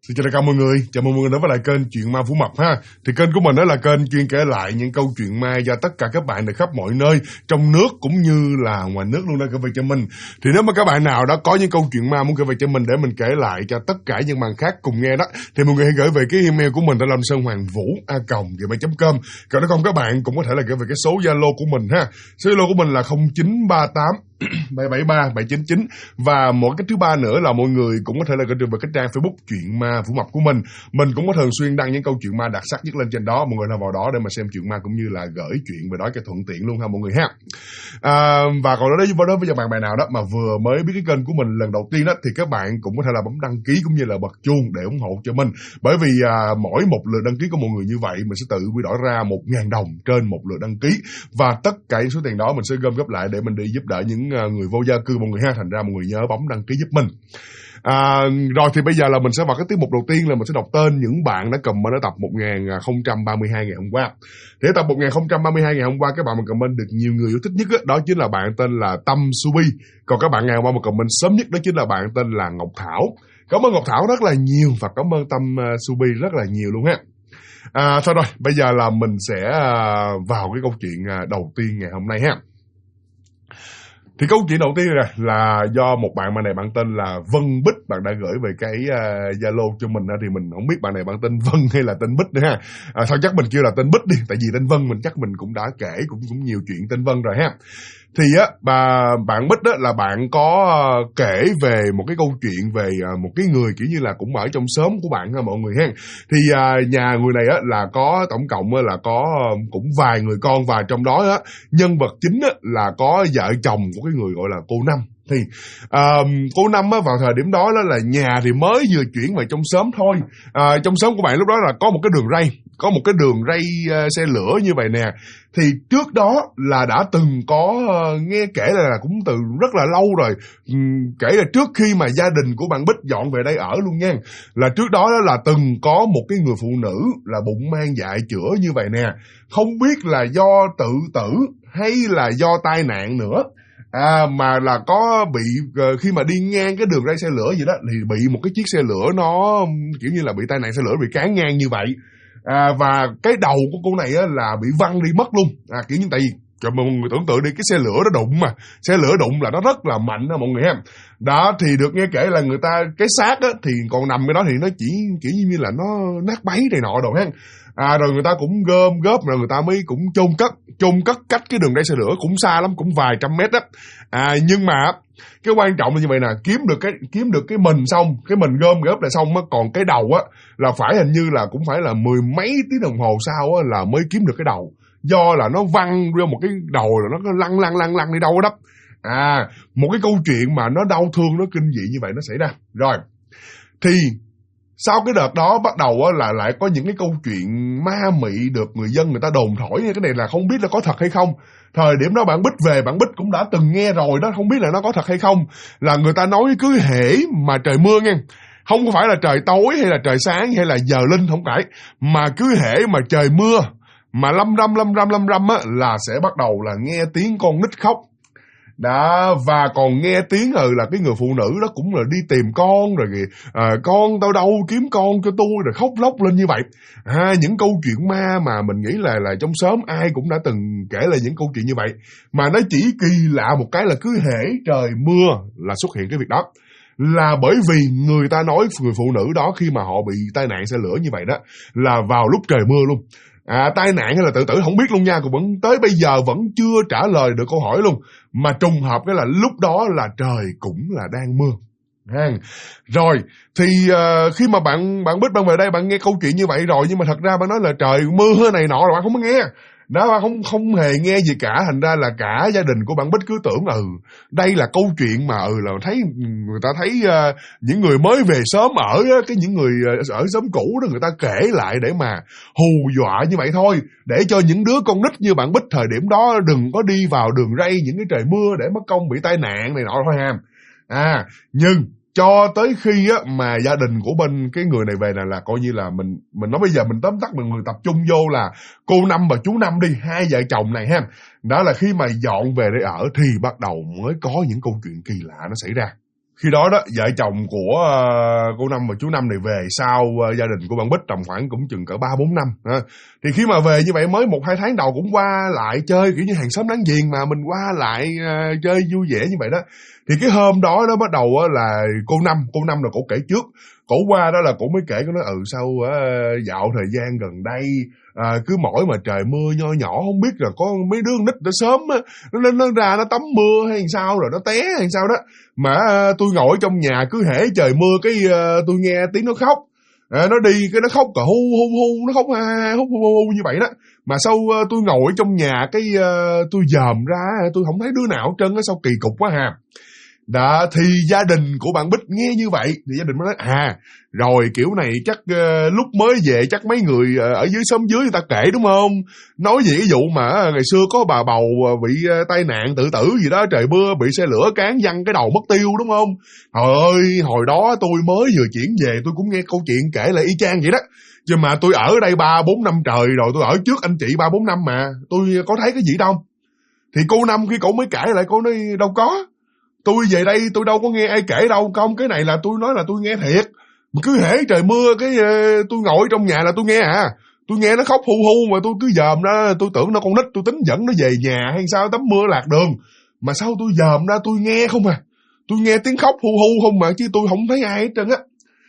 Xin chào tất cả mọi người, chào mừng mọi người đến với lại kênh Chuyện Ma Phú Mập ha. Thì kênh của mình đó là kênh chuyên kể lại những câu chuyện ma do tất cả các bạn từ khắp mọi nơi, trong nước cũng như là ngoài nước luôn đã kể về cho mình. Thì nếu mà các bạn nào đó có những câu chuyện ma muốn kể về cho mình để mình kể lại cho tất cả những bạn khác cùng nghe đó, thì mọi người hãy gửi về cái email của mình là lamsonhoangvu@gmail.com. Còn nếu không các bạn cũng có thể là gửi về cái số Zalo của mình ha. Số Zalo của mình là 0938 773 799. Và một cái thứ ba nữa là mọi người cũng có thể là gửi về cái trang Facebook Chuyện Ma Phú Mập của mình. Mình cũng có thường xuyên đăng những câu chuyện ma đặc sắc nhất lên trên đó. Mọi người là vào đó để mà xem chuyện ma cũng như là gửi chuyện về đó cho thuận tiện luôn ha mọi người ha. Và còn đối với bạn nào đó mà vừa mới biết cái kênh của mình lần đầu tiên đó, thì các bạn cũng có thể là bấm đăng ký cũng như là bật chuông để ủng hộ cho mình. Bởi vì mỗi một lượt đăng ký của mọi người như vậy mình sẽ tự quy đổi ra 1.000 đồng trên một lượt đăng ký, và tất cả những số tiền đó mình sẽ gom góp lại để mình đi giúp đỡ những người vô gia cư mọi người ha. Thành ra mọi người nhớ bấm đăng ký giúp mình. Rồi thì bây giờ là mình sẽ vào cái tiết mục đầu tiên, là mình sẽ đọc tên những bạn đã comment ở tập 1032 ngày hôm qua. Thì tập 1032 ngày hôm qua các bạn mà comment được nhiều người yêu thích nhất đó chính là bạn tên là Tâm Subi. Còn các bạn ngày hôm qua mà comment sớm nhất đó chính là bạn tên là Ngọc Thảo. Cảm ơn Ngọc Thảo rất là nhiều và cảm ơn Tâm Subi rất là nhiều luôn ha. Thôi rồi, bây giờ là mình sẽ vào cái câu chuyện đầu tiên ngày hôm nay ha. Thì câu chuyện đầu tiên là do một bạn mà này bạn tên là Vân Bích, bạn đã gửi về cái Zalo cho mình, thì mình không biết bạn này bạn tên Vân hay là tên Bích nữa ha. Thôi chắc mình kêu là tên Bích đi, tại vì tên Vân mình chắc mình cũng đã kể cũng nhiều chuyện tên Vân rồi ha. Thì bạn Bích là bạn có kể về một cái câu chuyện về một cái người kiểu như là cũng ở trong xóm của bạn ha mọi người ha. Thì nhà người này là có tổng cộng là có cũng vài người con, và trong đó nhân vật chính là có vợ chồng của cái người gọi là cô Năm. Thì cô Năm vào thời điểm đó là nhà thì mới vừa chuyển về trong xóm thôi. Trong xóm của bạn lúc đó là có một cái đường ray xe lửa như vậy nè. Thì trước đó là đã từng có nghe kể là cũng từ rất là lâu rồi, kể là trước khi mà gia đình của bạn Bích dọn về đây ở luôn nha, là trước đó là từng có một cái người phụ nữ là bụng mang dại chữa như vậy nè. Không biết là do tự tử hay là do tai nạn nữa. Mà là có bị khi mà đi ngang cái đường ray xe lửa gì đó thì bị một cái chiếc xe lửa nó kiểu như là bị tai nạn xe lửa bị cán ngang như vậy. Và cái đầu của cô này là bị văng đi mất luôn. Kiểu như tại vì cho mọi người tưởng tượng đi, cái xe lửa nó đụng mà, xe lửa đụng là nó rất là mạnh đó mọi người ha. Đó thì được nghe kể là người ta cái xác thì còn nằm cái đó thì nó chỉ kiểu như là nó nát bấy này nọ đồ ha. Rồi người ta cũng gom góp rồi người ta mới cũng chôn cất cách cái đường ray xe lửa cũng xa lắm, cũng vài trăm mét đó. Nhưng mà cái quan trọng là như vậy nè, kiếm được cái mình xong, cái mình gom góp lại xong còn cái đầu là phải hình như là cũng phải là mười mấy tiếng đồng hồ sau là mới kiếm được cái đầu, do là nó văng ra một cái đầu rồi nó lăn đi đâu đó. Một cái câu chuyện mà nó đau thương, nó kinh dị như vậy nó xảy ra. Rồi thì sau cái đợt đó bắt đầu là lại có những cái câu chuyện ma mị được người dân người ta đồn thổi. Cái này là không biết là có thật hay không. Thời điểm đó bạn Bích về, bạn Bích cũng đã từng nghe rồi đó, không biết là nó có thật hay không. Là người ta nói cứ hễ mà trời mưa nha, không phải là trời tối hay là trời sáng hay là giờ linh, không phải, mà cứ hễ mà trời mưa mà lâm râm là sẽ bắt đầu là nghe tiếng con nít khóc. Đó, và còn nghe tiếng là cái người phụ nữ đó cũng là đi tìm con rồi con tao đâu kiếm con cho tôi, rồi khóc lóc lên như vậy. Những câu chuyện ma mà mình nghĩ là trong xóm ai cũng đã từng kể lại những câu chuyện như vậy. Mà nó chỉ kỳ lạ một cái là cứ hễ trời mưa là xuất hiện cái việc đó. Là bởi vì người ta nói người phụ nữ đó khi mà họ bị tai nạn xe lửa như vậy đó là vào lúc trời mưa luôn. Tai nạn hay là tự tử không biết luôn nha, cũng tới bây giờ vẫn chưa trả lời được câu hỏi luôn. Mà trùng hợp cái là lúc đó là trời cũng là đang mưa. Rồi thì khi mà bạn Bích bạn về đây bạn nghe câu chuyện như vậy rồi, nhưng mà thật ra bạn nói là trời mưa này nọ rồi bạn không có nghe. Đó, bạn không hề nghe gì cả. Thành ra là cả gia đình của bạn Bích cứ tưởng đây là câu chuyện mà là thấy người ta thấy những người mới về xóm ở những người ở xóm cũ đó người ta kể lại để mà hù dọa như vậy thôi, để cho những đứa con nít như bạn Bích thời điểm đó đừng có đi vào đường ray những cái trời mưa để mất công bị tai nạn này nọ thôi ha. Nhưng cho tới khi mà gia đình của bên cái người này về là coi như là mình nói bây giờ mình tóm tắt mình tập trung vô là cô Năm và chú Năm đi, hai vợ chồng này ha. Đó là khi mà dọn về đây ở thì bắt đầu mới có những câu chuyện kỳ lạ nó xảy ra. Khi đó đó, vợ chồng của cô Năm và chú Năm này về sau gia đình của bạn Bích tầm khoảng cũng chừng cỡ 3-4 năm. Thì khi mà về như vậy mới 1-2 tháng đầu cũng qua lại chơi kiểu như hàng xóm láng giềng mà mình qua lại chơi vui vẻ như vậy đó. Thì cái hôm đó nó bắt đầu là cô Năm là cổ kể trước. Cổ qua đó là cổ mới kể, cổ nói sao dạo thời gian gần đây cứ mỗi mà trời mưa nho nhỏ không biết là có mấy đứa nít nó sớm nó ra nó tắm mưa hay sao rồi nó té hay sao đó, mà tôi ngồi trong nhà cứ hễ trời mưa cái tôi nghe tiếng nó khóc. Nó đi cái nó khóc cà hu hu hu, nó khóc hu hu hu như vậy đó. Mà sau tôi ngồi trong nhà cái tôi dòm ra tôi không thấy đứa nào hết trơn á, sao kỳ cục quá hà. Đó, thì gia đình của bạn Bích nghe như vậy thì gia đình mới nói rồi kiểu này chắc lúc mới về chắc mấy người ở dưới xóm dưới người ta kể đúng không, nói về cái vụ mà ngày xưa có bà bầu bị tai nạn tự tử gì đó, trời mưa bị xe lửa cán văng cái đầu mất tiêu đúng không. Trời ơi, hồi đó tôi mới vừa chuyển về tôi cũng nghe câu chuyện kể lại y chang vậy đó, chứ mà tôi ở đây 3-4 năm trời rồi, tôi ở trước anh chị 3-4 năm mà tôi có thấy cái gì đâu. Thì cô Năm khi cổ mới kể lại, cô nói đâu có, tôi về đây tôi đâu có nghe ai kể đâu không, cái này là tôi nói là tôi nghe thiệt. Mà cứ hễ trời mưa cái tôi ngồi trong nhà là tôi nghe tôi nghe nó khóc hu hu mà tôi cứ dòm ra, tôi tưởng nó con nít, tôi tính dẫn nó về nhà hay sao tắm mưa lạc đường, mà sao tôi dòm ra tôi nghe không tôi nghe tiếng khóc hu hu không mà, chứ tôi không thấy ai hết trơn á.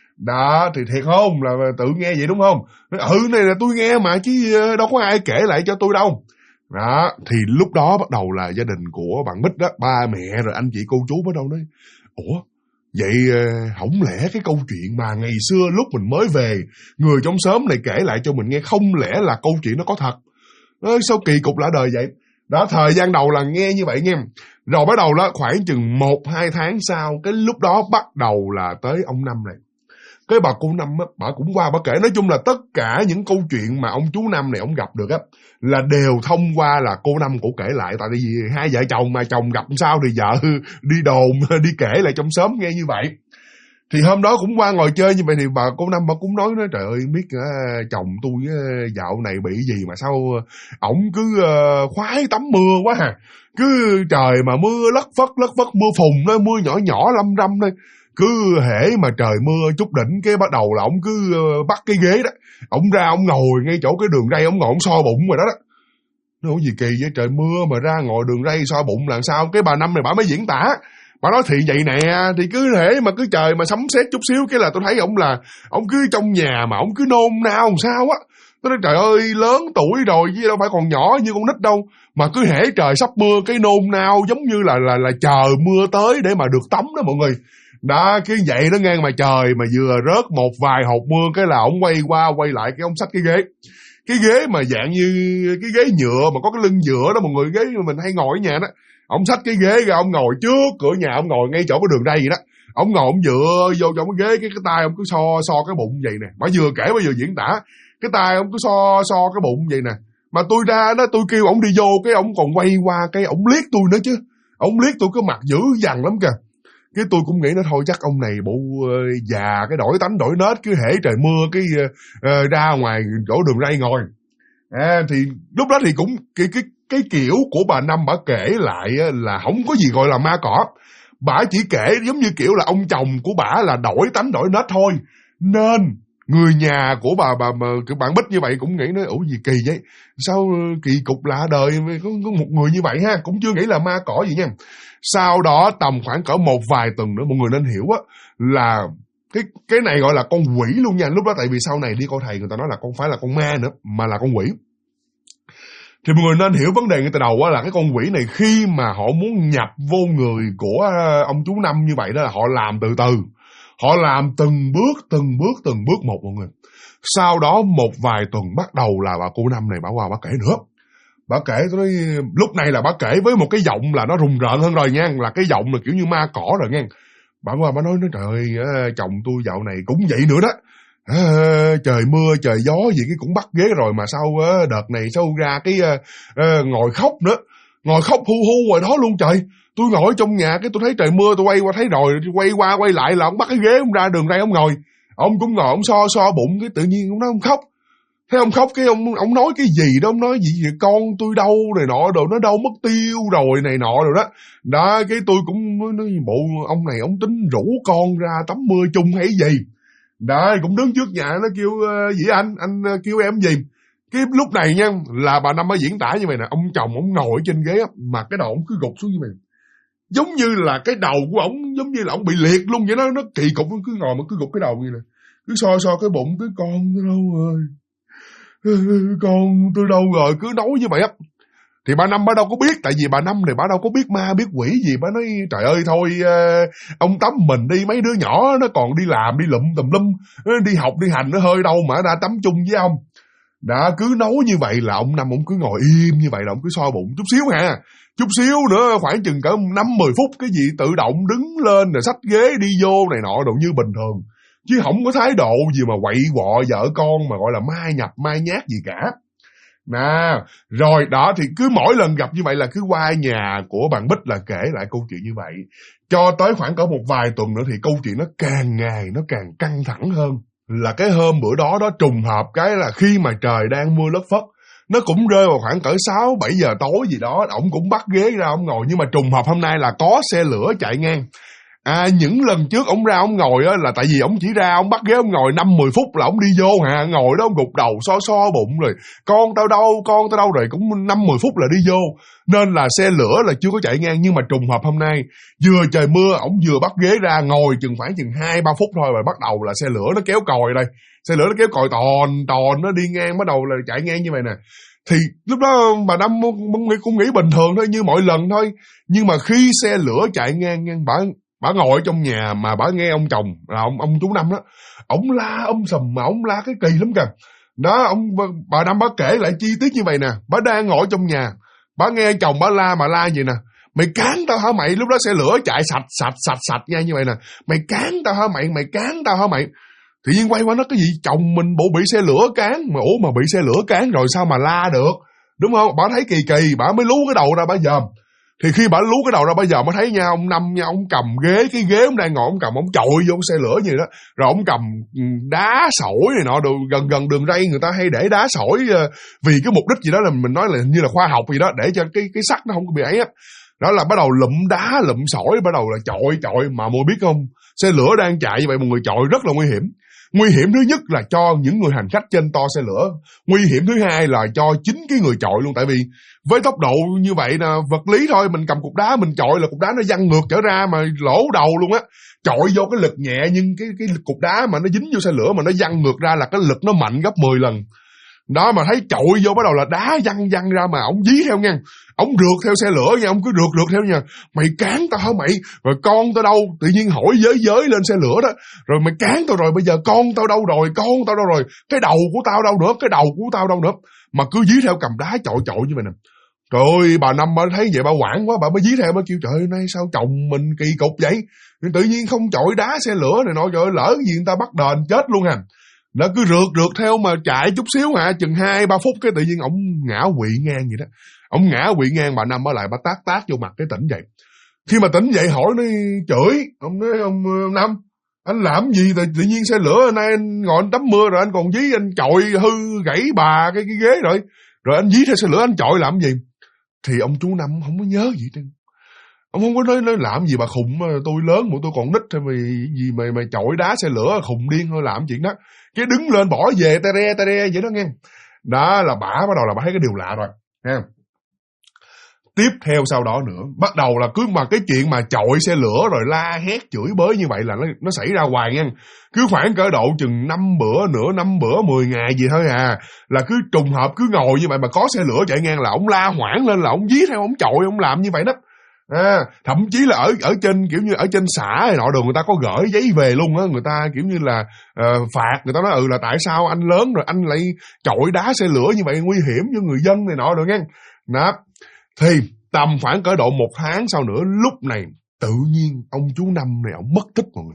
Đó thì thiệt không, là tự nghe vậy đúng không. Này là tôi nghe mà chứ đâu có ai kể lại cho tôi đâu. Đó, thì lúc đó bắt đầu là gia đình của bạn Bích đó, ba mẹ rồi anh chị cô chú bắt đầu nói ủa vậy không lẽ cái câu chuyện mà ngày xưa lúc mình mới về người trong xóm này kể lại cho mình nghe, không lẽ là câu chuyện nó có thật. Sao kỳ cục lạ đời vậy. Đó, thời gian đầu là nghe như vậy nghe. Rồi bắt đầu đó khoảng chừng 1-2 tháng sau, cái lúc đó bắt đầu là tới ông Năm này. Cái bà cô Năm á, bà cũng qua bà kể, nói chung là tất cả những câu chuyện mà ông chú Năm này ông gặp được á là đều thông qua là cô Năm cổ kể lại. Tại vì hai vợ chồng mà chồng gặp sao thì vợ đi đồn đi kể lại trong xóm nghe như vậy. Thì hôm đó cũng qua ngồi chơi như vậy thì bà cô Năm bà cũng nói trời ơi biết chồng tôi dạo này bị gì mà sao ổng cứ khoái tắm mưa quá cứ trời mà mưa lất phất mưa phùn đó, mưa nhỏ nhỏ lâm râm thôi, cứ hễ mà trời mưa chút đỉnh cái bắt đầu là ổng cứ bắt cái ghế đó, ổng ra ổng ngồi ngay chỗ cái đường ray, ổng ngồi ổng so bụng rồi đó. Nó gì kỳ vậy, trời mưa mà ra ngồi đường ray so bụng làm sao. Cái bà Năm này bà mới diễn tả, bà nói thì vậy nè, thì cứ hễ mà cứ trời mà sấm sét chút xíu cái là tôi thấy ổng cứ trong nhà mà ổng cứ nôn nao làm sao á. Tôi nói trời ơi lớn tuổi rồi chứ đâu phải còn nhỏ như con nít đâu, mà cứ hễ trời sắp mưa cái nôn nao giống như là chờ mưa tới để mà được tắm đó mọi người. Đó, cái vậy đó ngang mà trời mà vừa rớt một vài hột mưa cái là ổng quay qua quay lại cái ổng xách cái ghế mà dạng như cái ghế nhựa mà có cái lưng nhựa đó mọi người, ghế mình hay ngồi ở nhà đó. Ổng xách cái ghế ra ổng ngồi trước cửa nhà, ổng ngồi ngay chỗ cái đường ray vậy đó. Ổng ngồi ổng dựa vô trong cái ghế, cái tay ổng cứ so cái bụng vậy nè. Bà vừa kể bà vừa diễn tả, cái tay ổng cứ so cái bụng vậy nè. Mà tôi ra đó tôi kêu ổng đi vô cái ổng còn quay qua cái ổng liếc tôi nữa chứ. Ổng liếc tôi cái mặt dữ dằn lắm kìa. Cái tôi cũng nghĩ nó thôi chắc ông này bộ già cái đổi tánh đổi nết, cứ hễ trời mưa cái ra ngoài chỗ đường ray ngồi. Thì lúc đó thì cũng cái kiểu của bà Năm bà kể lại là không có gì gọi là ma cỏ. Bà chỉ kể giống như kiểu là ông chồng của bà là đổi tánh đổi nết thôi. Nên người nhà của bà kiểu bạn Bích như vậy cũng nghĩ nói ủa gì kỳ vậy, sao kỳ cục lạ đời có một người như vậy ha, cũng chưa nghĩ là ma cỏ gì nha. Sau đó tầm khoảng cỡ một vài tuần nữa mọi người nên hiểu á là cái này gọi là con quỷ luôn nha. Lúc đó tại vì sau này đi coi thầy người ta nói là không phải là con ma nữa mà là con quỷ. Thì mọi người nên hiểu vấn đề ngay từ đầu á là cái con quỷ này khi mà họ muốn nhập vô người của ông chú Năm như vậy đó là họ làm từ từ. Họ làm từng bước một mọi người. Sau đó một vài tuần bắt đầu là bà cô Năm này bà qua bà kể nữa. Bà kể tôi nói, lúc này là bà kể với một cái giọng là nó rùng rợn hơn rồi nha, là cái giọng là kiểu như ma cỏ rồi nha. Bà qua bà nói trời ơi chồng tôi dạo này cũng vậy nữa đó. Trời mưa trời gió gì cái cũng bắt ghế rồi mà sao đợt này sao ra cái ngồi khóc nữa. Ngồi khóc hu hu rồi đó luôn trời. Tôi ngồi trong nhà cái tôi thấy trời mưa tôi quay qua thấy rồi, quay qua quay lại là ông bắt cái ghế ông ra đường ray ông ngồi. Ông cũng ngồi ông so bụng cái tự nhiên ông nói ông khóc. Thế ông khóc, cái ông nói cái gì đó, ông nói gì vậy, con tôi đâu này nọ rồi, nó đâu mất tiêu rồi này nọ rồi đó. Đó, cái tôi cũng nói bộ ông này ông tính rủ con ra tắm mưa chung hay gì. Đó, cũng đứng trước nhà nó kêu gì anh kêu em gì. Cái lúc này nha, là bà Năm mới diễn tả như vậy nè, ông chồng ông ngồi ở trên ghế mà cái đầu ông cứ gục xuống như vậy. Giống như là cái đầu của ổng giống như là ổng bị liệt luôn vậy đó, nó kỳ cục, cứ ngồi mà cứ gục cái đầu như này. Cứ so cái bụng, cứ con tôi đâu rồi, con tôi đâu rồi, cứ nói như vậy á. Thì bà Năm bà đâu có biết, tại vì bà Năm này bà đâu có biết ma biết quỷ gì. Bà nói trời ơi thôi, ông tắm mình đi, mấy đứa nhỏ nó còn đi làm đi lụm tùm lum, đi học đi hành nó hơi đâu mà đã tắm chung với ông. Đã cứ nói như vậy là ông Năm ông cứ ngồi im như vậy là ông cứ soi bụng chút xíu ha. Chút xíu nữa khoảng chừng cỡ 5-10 phút cái gì tự động đứng lên rồi xách ghế đi vô này nọ đồ như bình thường. Chứ không có thái độ gì mà quậy quọ vợ con mà gọi là mai nhập mai nhát gì cả. Nè, rồi đó thì cứ mỗi lần gặp như vậy là cứ qua nhà của bạn Bích là kể lại câu chuyện như vậy. Cho tới khoảng cỡ một vài tuần nữa thì câu chuyện nó càng ngày nó càng căng thẳng hơn. Là cái hôm bữa đó trùng hợp cái là khi mà trời đang mưa lất phất, nó cũng rơi vào khoảng cỡ 6-7 giờ tối gì đó, ổng cũng bắt ghế ra ổng ngồi, nhưng mà trùng hợp hôm nay là có xe lửa chạy ngang. Những lần trước ổng ra ổng ngồi á là tại vì ổng chỉ ra ổng bắt ghế ổng ngồi 5-10 phút là ổng đi vô ngồi đó ổng gục đầu so bụng rồi con tao đâu rồi cũng 5-10 phút là đi vô. Nên là xe lửa là chưa có chạy ngang, nhưng mà trùng hợp hôm nay vừa trời mưa ổng vừa bắt ghế ra ngồi khoảng chừng 2-3 phút thôi rồi bắt đầu là xe lửa nó kéo còi đây. Xe lửa nó kéo còi tòn nó đi ngang, bắt đầu là chạy ngang như vậy nè. Thì lúc đó bà Năm cũng nghĩ bình thường thôi, như mọi lần thôi. Nhưng mà khi xe lửa chạy ngang bà ngồi ở trong nhà mà bà nghe ông chồng là ông chú Năm đó, ổng la sầm mà ổng la cái kỳ lắm kìa. Đó, bà Năm bà kể lại chi tiết như vậy nè, bà đang ngồi trong nhà, bà nghe chồng bà la mà la vậy nè: mày cán tao hả mày? Lúc đó xe lửa chạy sạch nha như vậy nè: mày cán tao hả mày cán tao hả mày? Tự nhiên quay qua nó cái gì, chồng mình bộ bị xe lửa cán mà, ủa mà bị xe lửa cán rồi sao mà la được, đúng không? Bà thấy kỳ bà mới lú cái đầu ra bà dòm. Thì khi bà lú cái đầu ra bây giờ mới thấy nha, ông Năm nha, ông cầm ghế, cái ghế ông đang ngồi, ông cầm, ông chọi vô xe lửa gì đó, rồi ông cầm đá sỏi này nọ, gần đường ray người ta hay để đá sỏi vì cái mục đích gì đó là mình nói là như là khoa học gì đó, để cho cái sắt nó không có bị ấy á. Đó là bắt đầu lụm đá lụm sỏi, bắt đầu là chọi mà mọi biết không, xe lửa đang chạy như vậy một người chọi rất là nguy hiểm. Nguy hiểm thứ nhất là cho những người hành khách trên toa xe lửa, nguy hiểm thứ hai là cho chính cái người chọi luôn. Tại vì với tốc độ như vậy là vật lý thôi, mình cầm cục đá mình chọi là cục đá nó văng ngược trở ra mà lỗ đầu luôn á. Chọi vô cái lực nhẹ nhưng cái cục đá mà nó dính vô xe lửa mà nó văng ngược ra là cái lực nó mạnh gấp 10 lần. Đó, mà thấy chọi vô bắt đầu là đá văng ra mà ổng dí theo nha. Ổng rượt theo xe lửa nha, ổng cứ rượt theo nha. Mày cán tao hả mày? Rồi con tao đâu? Tự nhiên hỏi giới lên xe lửa đó. Rồi mày cán tao rồi, bây giờ con tao đâu rồi? Cái đầu của tao đâu nữa? Mà cứ dí theo cầm đá chọi như vậy nè. Trời ơi, bà Năm bà thấy vậy bà hoảng quá, bà mới dí theo, bà kêu trời ơi nay sao chồng mình kỳ cục vậy? Tự nhiên không chọi đá xe lửa này nọ, rồi lỡ gì người ta bắt đền chết luôn à. Nó cứ rượt theo mà chạy chút xíu chừng 2-3 phút cái tự nhiên ổng ngã quỵ ngang vậy đó. Ổng ngã quỵ ngang, bà Năm ở lại bà tát vô mặt cái tỉnh dậy. Khi mà tỉnh dậy hỏi nó chửi, ông nói ông Năm, anh làm gì tự nhiên xe lửa nay anh ngồi anh tắm mưa rồi anh còn dí anh chọi hư gãy bà cái ghế rồi anh dí theo xe lửa anh chọi làm gì? Thì ông chú Năm không có nhớ gì trơn. Ông không có nói làm gì bà khùng, tôi lớn mà tôi còn nít thôi mày chọi đá xe lửa khùng điên thôi làm chuyện đó. Cái đứng lên bỏ về ta re vậy đó nghe. Đó là bả bắt đầu là bả thấy cái điều lạ rồi ha. Tiếp theo sau đó nữa, bắt đầu là cứ mà cái chuyện mà chọi xe lửa rồi la hét chửi bới như vậy là nó xảy ra hoài nha. Cứ khoảng cỡ độ chừng 5 bữa 10 ngày gì thôi là cứ trùng hợp cứ ngồi như vậy mà có xe lửa chạy ngang là ổng la hoảng lên, là ổng dí theo ổng chọi, ổng làm như vậy đó. Thậm chí là ở trên kiểu như ở trên xã này nọ đường người ta có gửi giấy về luôn á, người ta kiểu như là phạt, người ta nói là tại sao anh lớn rồi anh lại chọi đá xe lửa như vậy, nguy hiểm cho người dân này nọ rồi nghe. Đó. Thì tầm khoảng cỡ độ 1 tháng sau nữa, lúc này tự nhiên ông chú Năm này ông mất tích mọi người.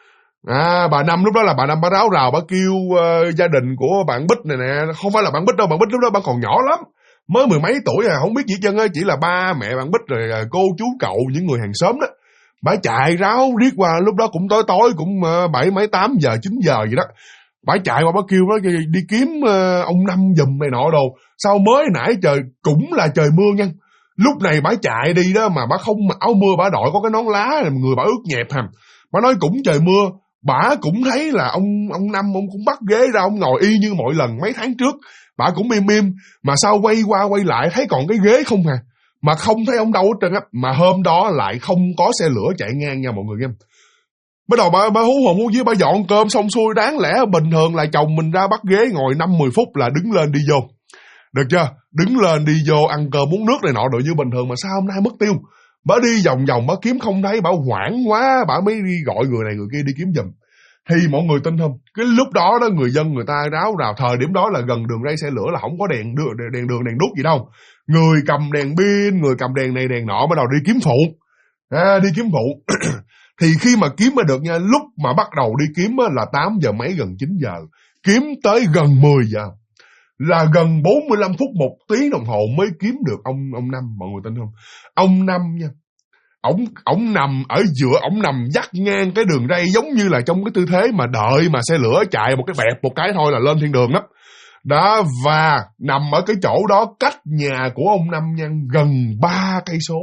Bà Năm lúc đó là bà Năm bà ráo rào, bà kêu gia đình của bạn Bích này nè, không phải là bạn Bích đâu, bạn Bích lúc đó bà còn nhỏ lắm, mới 10 mấy tuổi không biết gì chân á, chỉ là ba mẹ bạn Bích rồi cô chú cậu những người hàng xóm đó. Bà chạy ráo riết qua lúc đó cũng tối cũng 7 mấy 8 giờ 9 giờ vậy đó. Bả chạy qua bả kêu nó đi kiếm ông Năm giùm này nọ đồ. Sao mới nãy trời cũng là trời mưa nha. Lúc này bả chạy đi đó mà bả không mặc áo mưa, bả đội có cái nón lá, người bả ướt nhẹp hàm. Bả nói cũng trời mưa, bả cũng thấy là ông Năm ông cũng bắt ghế ra, ông ngồi y như mọi lần mấy tháng trước. Bả cũng im, mà sao quay qua quay lại thấy còn cái ghế không hà. Mà không thấy ông đâu hết trơn á. Mà hôm đó lại không có xe lửa chạy ngang nha mọi người nghe. Bắt đầu bà hú hồn hú vía, bà dọn cơm xong xuôi, đáng lẽ bình thường là chồng mình ra bắt ghế ngồi 5-10 phút là đứng lên đi vô. Được chưa? Đứng lên đi vô ăn cơm uống nước này nọ đội như bình thường, mà sao hôm nay mất tiêu? Bà đi vòng vòng bà kiếm không thấy, bà hoảng quá, bà mới đi gọi người này người kia đi kiếm giùm. Thì mọi người tin không? Cái lúc đó đó người dân người ta ráo rào, thời điểm đó là gần đường ray xe lửa là không có đèn đường đèn đuốc gì đâu. Người cầm đèn pin, người cầm đèn này đèn nọ bắt đầu đi kiếm phụ. Đi kiếm phụ. Thì khi mà kiếm mà được nha, lúc mà bắt đầu đi kiếm là 8 giờ mấy gần 9 giờ. Kiếm tới gần 10 giờ. Là gần 45 phút, 1 tiếng đồng hồ mới kiếm được ông Năm, mọi người tin không? Ông Năm nha, ổng nằm ở giữa, ổng nằm dắt ngang cái đường ray giống như là trong cái tư thế mà đợi mà xe lửa chạy một cái vẹt một cái thôi là lên thiên đường đó. Đó, và nằm ở cái chỗ đó cách nhà của ông Năm nha gần 3 cây số.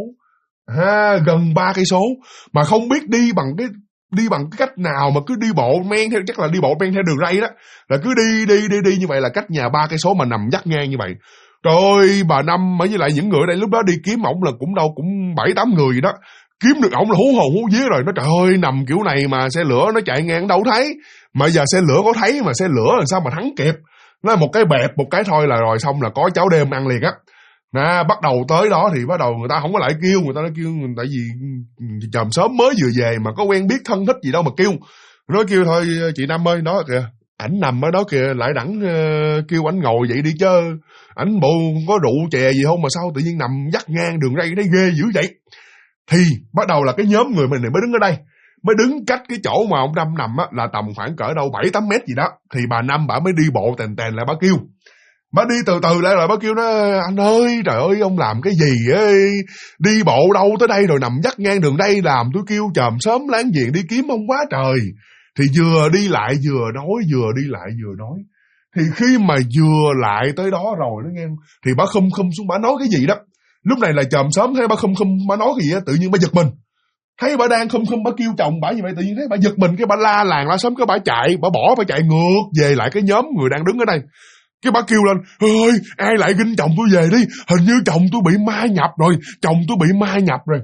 Gần 3 cây số mà không biết đi bằng cái cách nào mà cứ đi bộ men theo, chắc là đi bộ men theo đường ray đó, là cứ đi như vậy là cách nhà 3 cây số mà nằm dắt ngang như vậy. Trời ơi, bà Năm với lại những người ở đây lúc đó đi kiếm ổng là cũng 7-8 người gì đó. Kiếm được ổng là hú hồn hú vía rồi. Nó trời ơi, nằm kiểu này mà xe lửa nó chạy ngang đâu thấy. Mà giờ xe lửa có thấy mà xe lửa làm sao mà thắng kịp. Nó một cái bẹp một cái thôi là rồi xong là có cháo đêm ăn liền á. Bắt đầu tới đó thì bắt đầu người ta không có lại kêu, người ta nói kêu tại vì chòm sớm mới vừa về mà có quen biết thân thích gì đâu mà kêu. Nói kêu thôi chị Năm ơi, đó kìa, ảnh nằm ở đó kìa, lại đẳng kêu ảnh ngồi vậy đi chứ. Ảnh bộ có rượu chè gì không mà sao tự nhiên nằm dắt ngang đường ray đấy ghê dữ vậy. Thì bắt đầu là cái nhóm người mình này mới đứng ở đây, mới đứng cách cái chỗ mà ông Năm nằm á là tầm khoảng cỡ đâu 7-8 mét gì đó. Thì bà Năm bà mới đi bộ tèn lại bà kêu. Bà đi từ từ lại rồi bà kêu nó, anh ơi trời ơi ông làm cái gì ấy, đi bộ đâu tới đây rồi nằm dắt ngang đường đây, làm tôi kêu chòm sớm láng giềng đi kiếm ông quá trời. Thì vừa đi lại vừa nói, vừa đi lại vừa nói. Thì khi mà vừa lại tới đó rồi nó nghe, thì bà khum xuống bà nói cái gì đó. Lúc này là chòm sớm thấy bà khum bà nói cái gì á, tự nhiên bà giật mình. Thấy bà đang khum bà kêu chồng bà như vậy, tự nhiên thấy bà giật mình, cái bà la làng la sớm, cái bà chạy, bà chạy ngược về lại cái nhóm người đang đứng ở đây. Cái bà kêu lên, ơi ai lại ginh chồng tôi về đi, hình như chồng tôi bị ma nhập rồi, chồng tôi bị ma nhập rồi.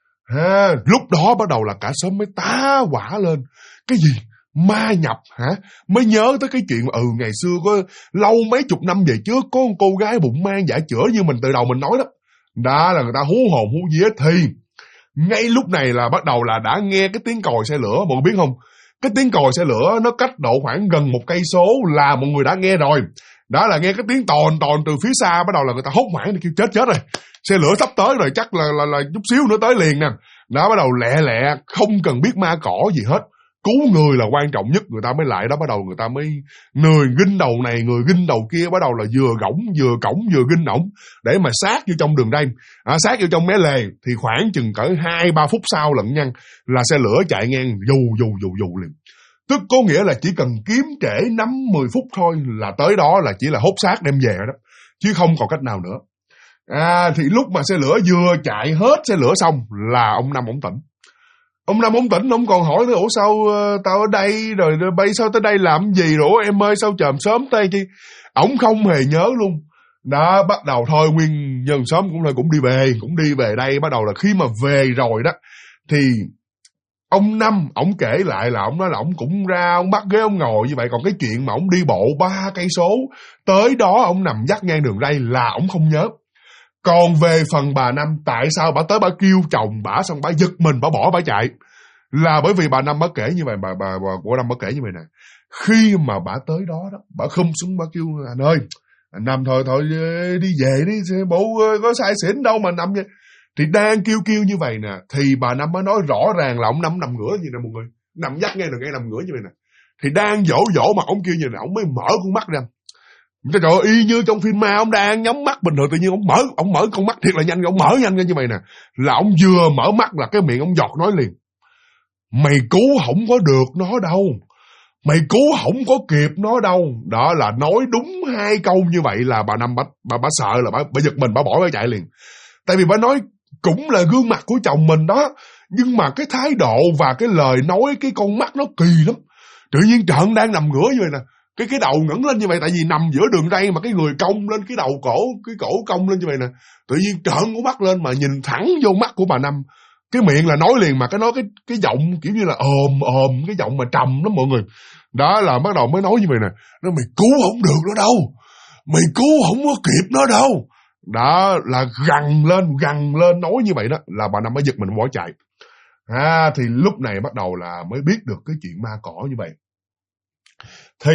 Lúc đó bắt đầu là cả xóm mới tá hỏa lên. Cái gì? Ma nhập hả? Mới nhớ tới cái chuyện mà ngày xưa có lâu mấy chục năm về trước có con cô gái bụng mang giả chữa như mình từ đầu mình nói đó. Đó là người ta hú hồn hú vía. Thì ngay lúc này là bắt đầu là đã nghe cái tiếng còi xe lửa, mọi người biết không? Cái tiếng còi xe lửa nó cách độ khoảng gần 1 cây số là mọi người đã nghe rồi. Đó là nghe cái tiếng tòn từ phía xa, bắt đầu là người ta hốt hoảng, kêu chết rồi, xe lửa sắp tới rồi, chắc là chút xíu nữa tới liền nè. Đó, bắt đầu lẹ không cần biết ma cỏ gì hết, cứu người là quan trọng nhất, người ta mới lại đó. Bắt đầu người ta mới người ginh đầu này người ginh đầu kia, bắt đầu là vừa cổng vừa ginh ổng để mà sát vô trong đường ray, sát vô trong mé lề. Thì khoảng chừng cỡ 2-3 phút sau lận nha, là xe lửa chạy ngang dù liền. Tức có nghĩa là chỉ cần kiếm trễ 5-10 phút thôi là tới đó, là chỉ là hốt xác đem về đó, chứ không còn cách nào nữa. Thì lúc mà xe lửa vừa chạy hết xe lửa xong là ông Năm ổng tỉnh. Ông Năm ổng tỉnh, ông còn hỏi nữa, ủa sao tao ở đây rồi bay sao tới đây làm gì rồi, em ơi sao chòm sớm tới chi. Ổng không hề nhớ luôn. Đó, bắt đầu thôi nguyên nhân sớm cũng đi về đây. Bắt đầu là khi mà về rồi đó thì ông Năm, ổng kể lại là ổng nói là ổng cũng ra, ổng bắt ghế ổng ngồi như vậy. Còn cái chuyện mà ổng đi bộ 3 cây số tới đó ổng nằm dắt ngang đường ray là ổng không nhớ. Còn về phần bà Năm, tại sao bà tới bà kêu chồng bà xong bà giật mình, bà bỏ bà chạy, là bởi vì bà Năm bà kể như vậy, bà của Năm bà kể như vậy nè. Khi mà bà tới đó bà khum xuống bà kêu, anh ơi, anh Năm thôi đi về đi, bộ có sai xỉn đâu mà nằm vậy. Thì đang kêu như vậy nè, thì bà Năm mới nói rõ ràng là ông Năm nằm ngửa như nè mọi người, nằm dắt ngay đường ngay nằm ngửa như vậy nè. Thì đang dỗ mà ông kêu như này, ông mới mở con mắt ra. Trời ơi, y như trong phim ma, ông đang nhắm mắt bình thường, tự nhiên ông mở con mắt thiệt là nhanh, ông mở nhanh ra như vậy nè. Là ông vừa mở mắt là cái miệng ông giọt nói liền, mày cứu không có được nó đâu, Mày cứu không có kịp nó đâu. Đó là nói đúng 2 câu như vậy là bà Năm bà sợ, là bà giật mình, bà bỏ bà chạy liền. Tại vì bà nói cũng là gương mặt của chồng mình đó, nhưng mà cái thái độ và cái lời nói, cái con mắt nó kỳ lắm. Tự nhiên Trợn đang nằm ngửa như vậy nè, cái đầu ngẩng lên như vậy, tại vì nằm giữa đường ray mà cái người cong lên, cái đầu cái cổ cong lên như vậy nè. Tự nhiên Trợn con mắt lên mà nhìn thẳng vô mắt của bà Năm. Cái miệng là nói liền, mà cái giọng kiểu như là ồm, cái giọng mà trầm lắm mọi người. Đó là bắt đầu mới nói như vậy nè. Nó mày cứu không được nó đâu, mày cứu không có kịp nó đâu. Đó là gằn lên nói như vậy đó, là bà Năm mới giật mình bỏ chạy. Thì lúc này bắt đầu là mới biết được cái chuyện ma cỏ như vậy. Thì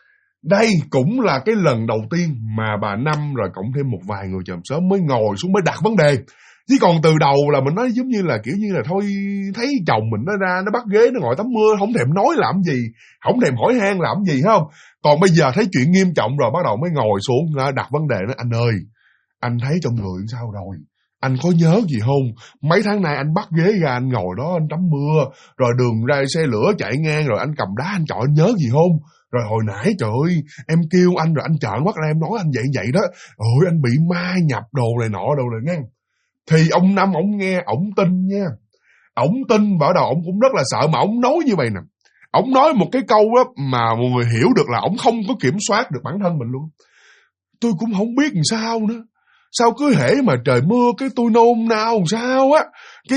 đây cũng là cái lần đầu tiên mà bà Năm rồi cộng thêm một vài người chòm xóm mới ngồi xuống mới đặt vấn đề. Chứ còn từ đầu là mình nói giống như là kiểu như là thôi, thấy chồng mình nó ra nó bắt ghế nó ngồi tắm mưa, không thèm nói làm gì, không thèm hỏi han làm gì, thấy không? Còn bây giờ thấy chuyện nghiêm trọng rồi bắt đầu mới ngồi xuống đặt vấn đề đó. Anh ơi, anh thấy trong người sao rồi? Anh có nhớ gì không? Mấy tháng nay anh bắt ghế ra anh ngồi đó anh tắm mưa, rồi đường ra xe lửa chạy ngang rồi anh cầm đá anh chọi, anh nhớ gì không? Rồi hồi nãy trời ơi, em kêu anh rồi anh trợn mắt ra em nói anh vậy đó. Ôi anh bị ma nhập đồ này nọ đồ này ngang. Thì ông Năm ổng nghe, ổng tin nha. Ổng tin và ở đầu ổng cũng rất là sợ, mà ổng nói như vậy nè. Ổng nói một cái câu đó mà mọi người hiểu được là ổng không có kiểm soát được bản thân mình luôn. Tôi cũng không biết làm sao nữa. Sao cứ hễ mà trời mưa cái tôi nôn nao làm sao á. Cái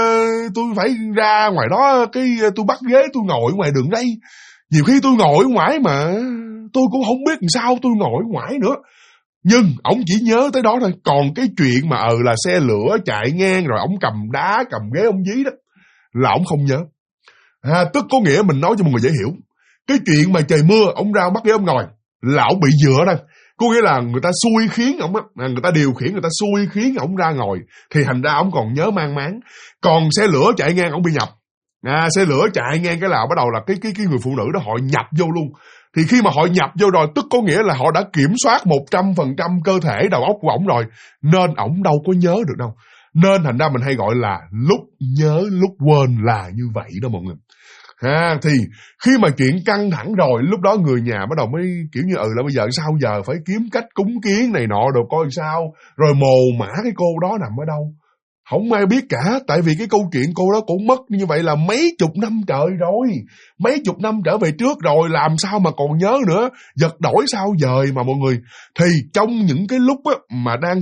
tôi phải ra ngoài đó, cái tôi bắt ghế tôi ngồi ngoài đường đây. Nhiều khi tôi ngồi ngoài mà tôi cũng không biết làm sao tôi ngồi ngoài nữa. Nhưng ổng chỉ nhớ tới đó thôi. Còn cái chuyện mà là xe lửa chạy ngang rồi ổng cầm đá cầm ghế ông dí đó là ổng không nhớ. Tức có nghĩa mình nói cho mọi người dễ hiểu. Cái chuyện mà trời mưa ổng ra bắt ghế ông ngồi là ổng bị dựa đây. Có nghĩa là người ta xui khiến ổng á, người ta điều khiển, người ta xui khiến ổng ra ngồi, thì thành ra ổng còn nhớ mang máng. Còn xe lửa chạy ngang ổng bị nhập. Xe lửa chạy ngang cái là bắt đầu là cái người phụ nữ đó họ nhập vô luôn. Thì khi mà họ nhập vô rồi, tức có nghĩa là họ đã kiểm soát 100% cơ thể đầu óc của ổng rồi, nên ổng đâu có nhớ được đâu. Nên thành ra mình hay gọi là lúc nhớ lúc quên là như vậy đó mọi người. Thì khi mà chuyện căng thẳng rồi, lúc đó người nhà bắt đầu mới kiểu như là bây giờ sao giờ phải kiếm cách cúng kiến này nọ rồi coi sao, rồi mồ mả cái cô đó nằm ở đâu. Không ai biết cả, tại vì cái câu chuyện cô đó cũng mất như vậy là mấy chục năm trời rồi. Mấy chục năm trở về trước rồi, làm sao mà còn nhớ nữa, giật đổi sao dời mà mọi người. Thì trong những cái lúc á, mà đang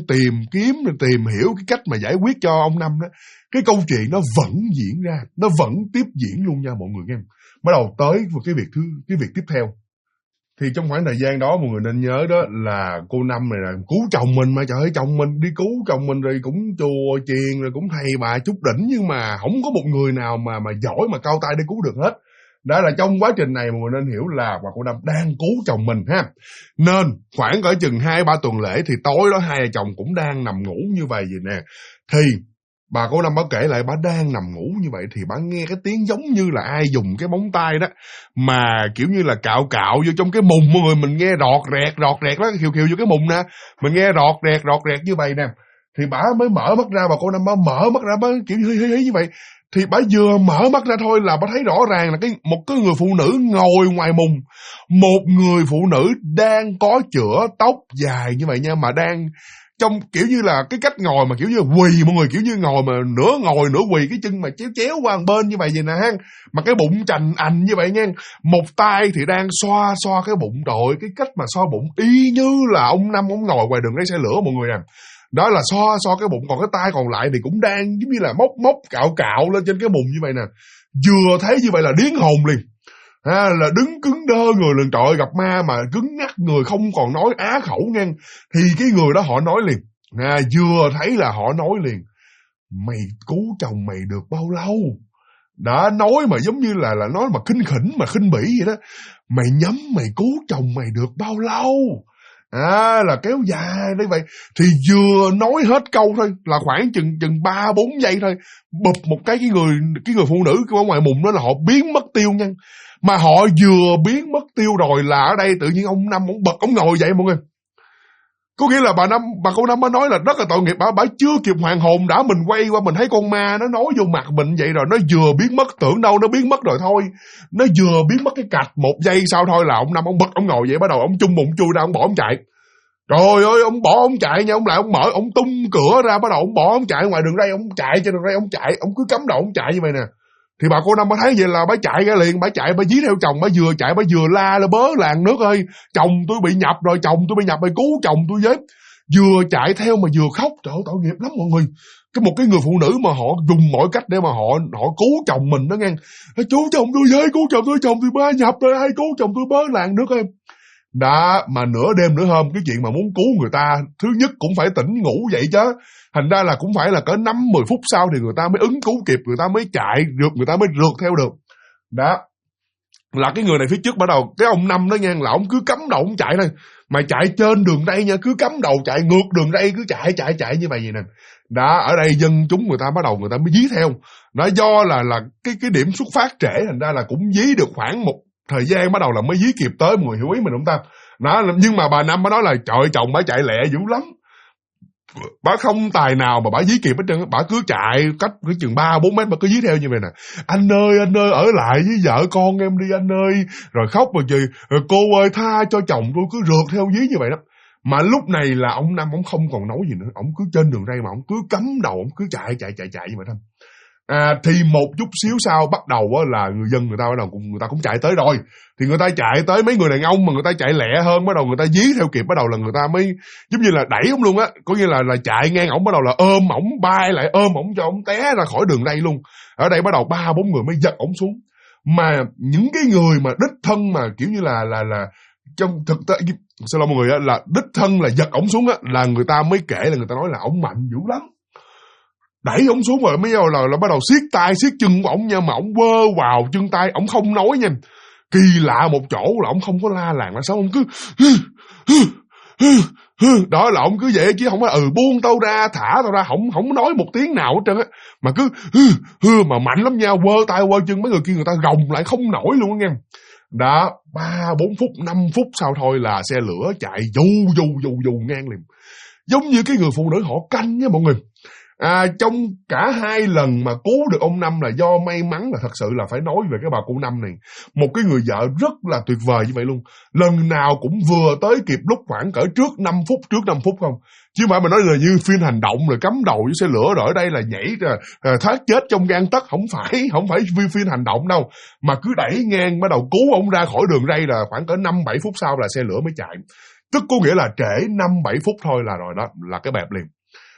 tìm hiểu cái cách mà giải quyết cho ông Năm đó, cái câu chuyện nó vẫn diễn ra, nó vẫn tiếp diễn luôn nha mọi người nghe. Bắt đầu tới cái việc tiếp theo. Thì trong khoảng thời gian đó mọi người nên nhớ đó là cô Năm này là cứu chồng mình mà, trời ơi, chồng mình đi cứu chồng mình rồi cũng chùa chiền rồi cũng thầy bà chút đỉnh, nhưng mà không có một người nào mà giỏi mà cao tay để cứu được hết. Đó là trong quá trình này mọi người nên hiểu là bà cô Năm đang cứu chồng mình ha. Nên khoảng cỡ chừng 2-3 tuần lễ thì tối đó hai vợ chồng cũng đang nằm ngủ như vậy nè. Thì bà cô Năm bà kể lại bà đang nằm ngủ như vậy thì bà nghe cái tiếng giống như là ai dùng cái móng tay đó mà kiểu như là cạo vô trong cái mùng, mọi người mình nghe rọt rẹt đó, khiều vô cái mùng nè, mình nghe rọt rẹt như vậy nè. Thì bà mới mở mắt ra, bà cô Năm bà mở mắt ra, bà kiểu hí như vậy. Thì bà vừa mở mắt ra thôi là bà thấy rõ ràng là một cái người phụ nữ ngồi ngoài mùng. Một người phụ nữ đang có chữa tóc dài như vậy nha, mà đang trong kiểu như là cái cách ngồi mà kiểu như quỳ, mọi người kiểu như ngồi mà nửa ngồi nửa quỳ, cái chân mà chéo qua một bên như vậy nè ha, mà cái bụng chành ảnh như vậy nha. Một tay thì đang xoa cái bụng, rồi cái cách mà xoa bụng y như là ông Năm ông ngồi ngoài đường lấy xe lửa mọi người nè. Đó là xoa cái bụng, còn cái tay còn lại thì cũng đang giống như là móc cạo lên trên cái bụng như vậy nè. Vừa thấy như vậy là điếng hồn liền. Là đứng cứng đơ người liền, trời ơi, gặp ma mà cứng ngắc người, không còn nói á khẩu nha. Thì cái người đó họ nói liền, vừa thấy là họ nói liền: mày cứu chồng mày được bao lâu? Đã nói mà giống như là nói mà khinh khỉnh mà khinh bỉ vậy đó. Mày nhắm mày cứu chồng mày được bao lâu? Là kéo dài như vậy. Thì vừa nói hết câu thôi là khoảng chừng 3-4 giây thôi, bụp một cái người phụ nữ ở ngoài mùng đó là họ biến mất tiêu nha. Mà họ vừa biến mất tiêu rồi là ở đây tự nhiên ông Năm ông bật ông ngồi dậy mọi người. Có nghĩa là bà cô Năm mới nói là rất là tội nghiệp, bà chưa kịp hoàn hồn đã mình quay qua mình thấy con ma nó nói vô mặt mình vậy rồi, nó vừa biến mất, tưởng đâu nó biến mất rồi thôi, nó vừa biến mất cái cạch một giây sau thôi là ông Năm ông bật ông ngồi vậy, bắt đầu ông chung bụng chui ra, ông bỏ ông chạy. Trời ơi, ông bỏ ông chạy nha, ông lại ông mở, ông tung cửa ra, bắt đầu ông bỏ ông chạy ngoài đường ray, ông chạy trên đường ray, ông chạy, ông cứ cắm đầu ông chạy như vậy nè. Thì bà cô Năm bà thấy vậy là bà chạy ra liền, bà chạy bà dí theo chồng, bà vừa chạy bà vừa la bớ làng nước ơi, chồng tôi bị nhập rồi, chồng tôi bị nhập rồi, cứu chồng tôi với. Vừa chạy theo mà vừa khóc, trời ơi tội nghiệp lắm mọi người. Một cái người phụ nữ mà họ dùng mọi cách để mà họ cứu chồng mình đó nghe. Chú chồng tôi với, cứu chồng tôi ba nhập rồi, ai cứu chồng tôi bớ làng nước em. Đã mà nửa đêm nửa hôm cái chuyện mà muốn cứu người ta, thứ nhất cũng phải tỉnh ngủ dậy chứ. Thành ra là cũng phải là cỡ 5-10 phút sau thì người ta mới ứng cứu kịp, người ta mới chạy được, người ta mới rượt theo được. Đó. Là cái người này phía trước bắt đầu, cái ông Năm đó nghe là ông cứ cắm đầu ông chạy thôi. Mà chạy trên đường ray nha, cứ cắm đầu chạy ngược đường ray, cứ chạy như vậy nè. Đó, ở đây dân chúng người ta bắt đầu người ta mới dí theo. Nó do là cái điểm xuất phát trễ, thành ra là cũng dí được khoảng một thời gian, bắt đầu là mới dí kịp tới, mọi người hiểu ý mình không ta? Đó, nhưng mà bà Năm bà nói là trời chồng bà chạy lẹ dữ lắm. Bà không tài nào mà bà dí kịp hết trơn, bà cứ chạy cách cái chừng 3-4 mét bà cứ dí theo như vậy nè. Anh ơi ở lại với vợ con em đi anh ơi. Rồi khóc rồi gì, rồi cô ơi tha cho chồng tôi, cứ rượt theo dí như vậy đó. Mà lúc này là ông Năm ông không còn nói gì nữa, ông cứ trên đường ray mà ông cứ cắm đầu, ông cứ chạy như vậy thôi. Thì một chút xíu sau bắt đầu là người dân người ta cũng chạy tới rồi. Thì người ta chạy tới, mấy người đàn ông mà người ta chạy lẹ hơn, bắt đầu người ta dí theo kịp, bắt đầu là người ta mới giống như là đẩy ông luôn á, có nghĩa là chạy ngang ổng, bắt đầu là ôm ổng, bay lại ôm ổng cho ổng té ra khỏi đường ray luôn. Ở đây bắt đầu 3-4 người mới giật ổng xuống. Mà những cái người mà đích thân mà kiểu như là trong thực tế, xin lỗi mọi người á, là đích thân là giật ổng xuống á, là người ta mới kể, là người ta nói là ổng mạnh dữ lắm. Đẩy ổng xuống rồi mới là bắt đầu siết tay siết chân của ổng nha, mà ổng quơ vào chân tay, ổng không nói nha. Kỳ lạ một chỗ là ổng không có la làng là sao, ổng cứ đó là ổng cứ vậy chứ không phải buông tao ra, thả tao ra, không nói một tiếng nào hết trơn á, mà cứ mà mạnh lắm nha, quơ tay quơ chân, mấy người kia người ta gồng lại không nổi luôn á nghe. Đó, 3-4 phút 5 phút sau thôi là xe lửa chạy dù ngang liền, giống như cái người phụ nữ họ canh nha mọi người. Trong cả 2 lần mà cứu được ông Năm là do may mắn, là thật sự là phải nói về cái bà cô Năm này. Một cái người vợ rất là tuyệt vời như vậy luôn. Lần nào cũng vừa tới kịp lúc khoảng cỡ trước 5 phút không. Chứ mà nói là như phim hành động rồi cắm đầu với xe lửa, rồi ở đây là nhảy thoát chết trong gang tấc, không phải phim hành động đâu. Mà cứ đẩy ngang, bắt đầu cứu ông ra khỏi đường ray là khoảng cỡ 5-7 phút sau là xe lửa mới chạy. Tức có nghĩa là trễ 5-7 phút thôi là rồi đó, là cái bẹp liền.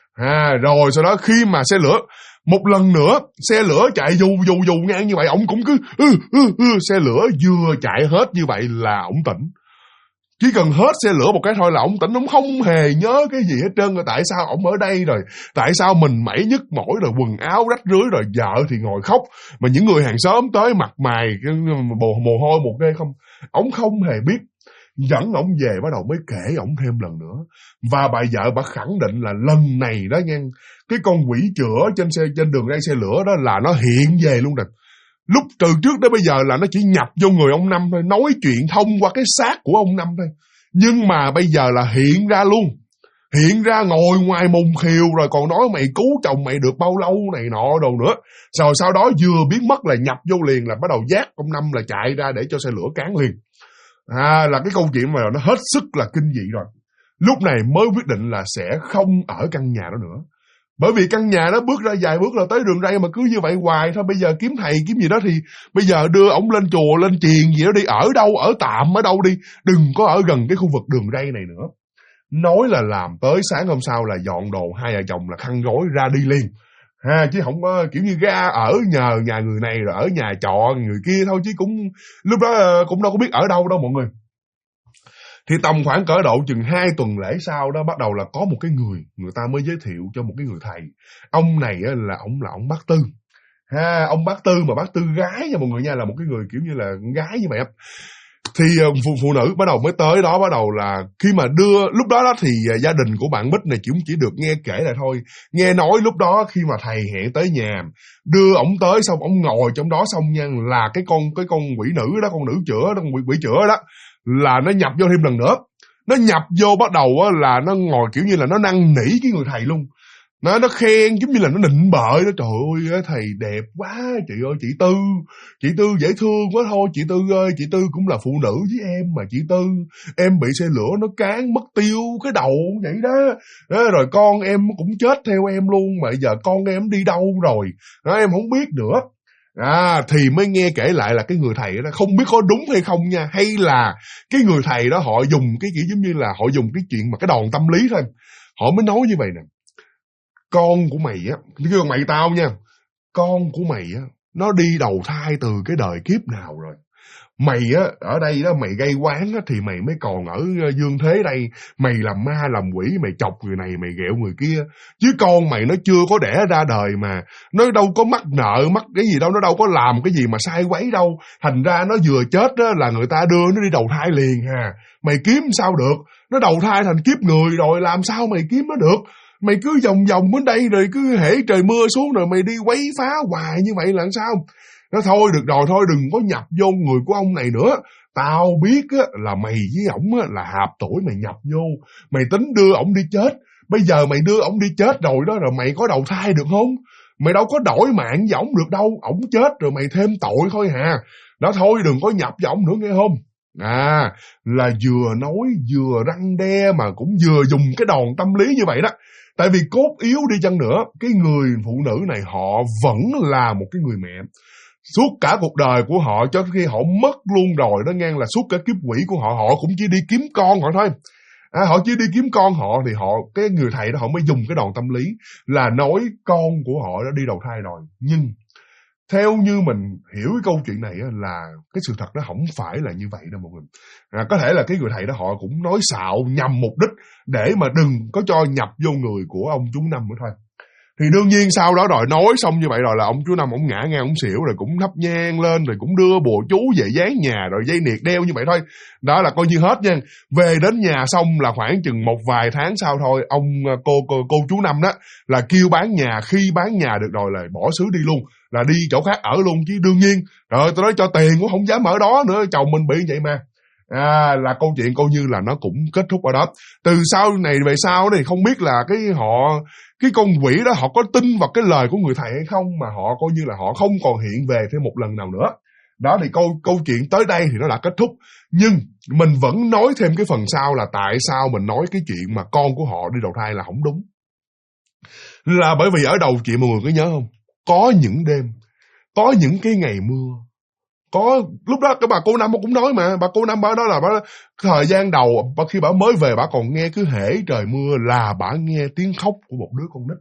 Rồi sau đó khi mà xe lửa một lần nữa, xe lửa chạy dù ngang như vậy, ổng cũng cứ xe lửa vừa chạy hết như vậy là ổng tỉnh. Chỉ cần hết xe lửa một cái thôi là ổng tỉnh, ổng không hề nhớ cái gì hết trơn. Rồi tại sao ổng ở đây, rồi tại sao mình mẩy nhức mỏi, rồi quần áo rách rưới, rồi vợ thì ngồi khóc, mà những người hàng xóm tới mặt mày mồ hôi một ghê không. Ổng không hề biết. Dẫn ổng về bắt đầu mới kể ổng thêm lần nữa. Và bà vợ bà khẳng định là lần này đó nha, cái con quỷ chữa trên đường ray xe lửa đó là nó hiện về luôn rồi. Lúc từ trước đến bây giờ là nó chỉ nhập vô người ông Năm thôi, nói chuyện thông qua cái xác của ông Năm thôi. Nhưng mà bây giờ là hiện ra luôn. Hiện ra ngồi ngoài mùng khiều, rồi còn nói mày cứu chồng mày được bao lâu này nọ đồ nữa. Rồi sau đó vừa biến mất là nhập vô liền, là bắt đầu dắt ông Năm là chạy ra để cho xe lửa cán liền. Là cái câu chuyện mà nó hết sức là kinh dị rồi. Lúc này mới quyết định là sẽ không ở căn nhà đó nữa. Bởi vì căn nhà đó bước ra vài bước là tới đường ray, mà cứ như vậy hoài thôi. Bây giờ kiếm thầy kiếm gì đó thì bây giờ đưa ổng lên chùa lên chiền gì đó đi, ở đâu ở tạm ở đâu đi, đừng có ở gần cái khu vực đường ray này nữa. Nói là làm tới sáng hôm sau là dọn đồ, hai vợ chồng là khăn gói ra đi liền. Chứ không có kiểu như ra ở nhờ nhà người này rồi ở nhà trọ người kia thôi, chứ cũng lúc đó cũng đâu có biết ở đâu đâu mọi người. Thì tầm khoảng cỡ độ chừng 2 tuần lễ sau đó, bắt đầu là có một cái người ta mới giới thiệu cho một cái người thầy. Ông này là ông Bác Tư. Ông Bác Tư, mà Bác Tư gái nha mọi người nha, là một cái người kiểu như là gái như vậy. Thì phụ nữ bắt đầu mới tới đó, bắt đầu là khi mà đưa lúc đó thì gia đình của bạn Bích này cũng chỉ được nghe kể lại thôi. Nghe nói lúc đó khi mà thầy hẹn tới nhà, đưa ổng tới xong ổng ngồi trong đó xong nha, là cái con quỷ nữ đó, con nữ chữa đó, con quỷ chữa đó là nó nhập vô thêm lần nữa. Nó nhập vô bắt đầu á là nó ngồi kiểu như là nó năn nỉ cái người thầy luôn. Nó khen giống như là nó nịnh bợ đó. Trời ơi thầy đẹp quá, chị ơi chị Tư dễ thương quá thôi. Chị Tư ơi, chị Tư cũng là phụ nữ với em mà chị Tư. Em bị xe lửa nó cán mất tiêu cái đầu vậy đó. Rồi con em cũng chết theo em luôn. Mà giờ con em đi đâu rồi đó, em không biết nữa. Thì mới nghe kể lại là cái người thầy đó không biết có đúng hay không nha. Hay là cái người thầy đó họ dùng cái kiểu giống như là họ dùng cái chuyện mà cái đòn tâm lý thôi. Họ mới nói như vậy nè: con của mày á, kêu mày tao nha, con của mày á, nó đi đầu thai từ cái đời kiếp nào rồi. Mày á, ở đây đó mày gây oán á, thì mày mới còn ở dương thế đây. Mày làm ma làm quỷ, mày chọc người này, mày ghẹo người kia. Chứ con mày nó chưa có đẻ ra đời mà. Nó đâu có mắc nợ, mắc cái gì đâu, nó đâu có làm cái gì mà sai quấy đâu. Thành ra nó vừa chết á, là người ta đưa nó đi đầu thai liền hà. Mày kiếm sao được, nó đầu thai thành kiếp người rồi, làm sao mày kiếm nó được. Mày cứ vòng vòng bên đây rồi cứ hễ trời mưa xuống rồi mày đi quấy phá hoài như vậy là sao? Nó thôi được rồi, thôi đừng có nhập vô người của ông này nữa. Tao biết á, là mày với ổng á, là hạp tuổi mày nhập vô. Mày tính đưa ổng đi chết. Bây giờ mày đưa ổng đi chết rồi đó, rồi mày có đầu thai được không? Mày đâu có đổi mạng với ổng được đâu. Ổng chết rồi mày thêm tội thôi hà. Đó thôi đừng có nhập vào ổng nữa nghe không? Là vừa nói vừa răn đe mà cũng vừa dùng cái đòn tâm lý như vậy đó. Tại vì cốt yếu đi chăng nữa, cái người phụ nữ này họ vẫn là một cái người mẹ. Suốt cả cuộc đời của họ cho khi họ mất luôn rồi đó ngang, là suốt cả kiếp quỷ của họ, họ cũng chỉ đi kiếm con họ thôi. Họ chỉ đi kiếm con họ thì họ, cái người thầy đó họ mới dùng cái đòn tâm lý là nói con của họ đã đi đầu thai rồi. Nhưng theo như mình hiểu cái câu chuyện này là cái sự thật nó không phải là như vậy đâu mọi người. Có thể là cái người thầy đó họ cũng nói xạo nhằm mục đích để mà đừng có cho nhập vô người của ông chú Năm nữa thôi. Thì đương nhiên sau đó rồi nói xong như vậy rồi là ông chú Năm ông ngã ngang ông xỉu, rồi cũng thắp nhang lên, rồi cũng đưa bùa chú về dán nhà, rồi dây niệt đeo như vậy thôi. Đó là coi như hết nha. Về đến nhà xong là khoảng chừng một vài tháng sau thôi, ông cô chú Năm đó là kêu bán nhà. Khi bán nhà được rồi là bỏ xứ đi luôn, là đi chỗ khác ở luôn. Chứ đương nhiên rồi tôi nói cho tiền cũng không dám ở đó nữa, chồng mình bị vậy mà. Là câu chuyện coi như là nó cũng kết thúc ở đó. Từ sau này về sau thì không biết là cái con quỷ đó họ có tin vào cái lời của người thầy hay không, mà họ coi như là họ không còn hiện về thêm một lần nào nữa. Đó thì câu chuyện tới đây thì nó đã kết thúc. Nhưng mình vẫn nói thêm cái phần sau là tại sao mình nói cái chuyện mà con của họ đi đầu thai là không đúng. Là bởi vì ở đầu chuyện mọi người có nhớ không? Có những đêm, có những cái ngày mưa, có lúc đó cái bà cô Năm cũng nói mà, bà cô Năm bà nói là bà thời gian đầu khi bà mới về bà còn nghe cứ hễ trời mưa là bà nghe tiếng khóc của một đứa con nít.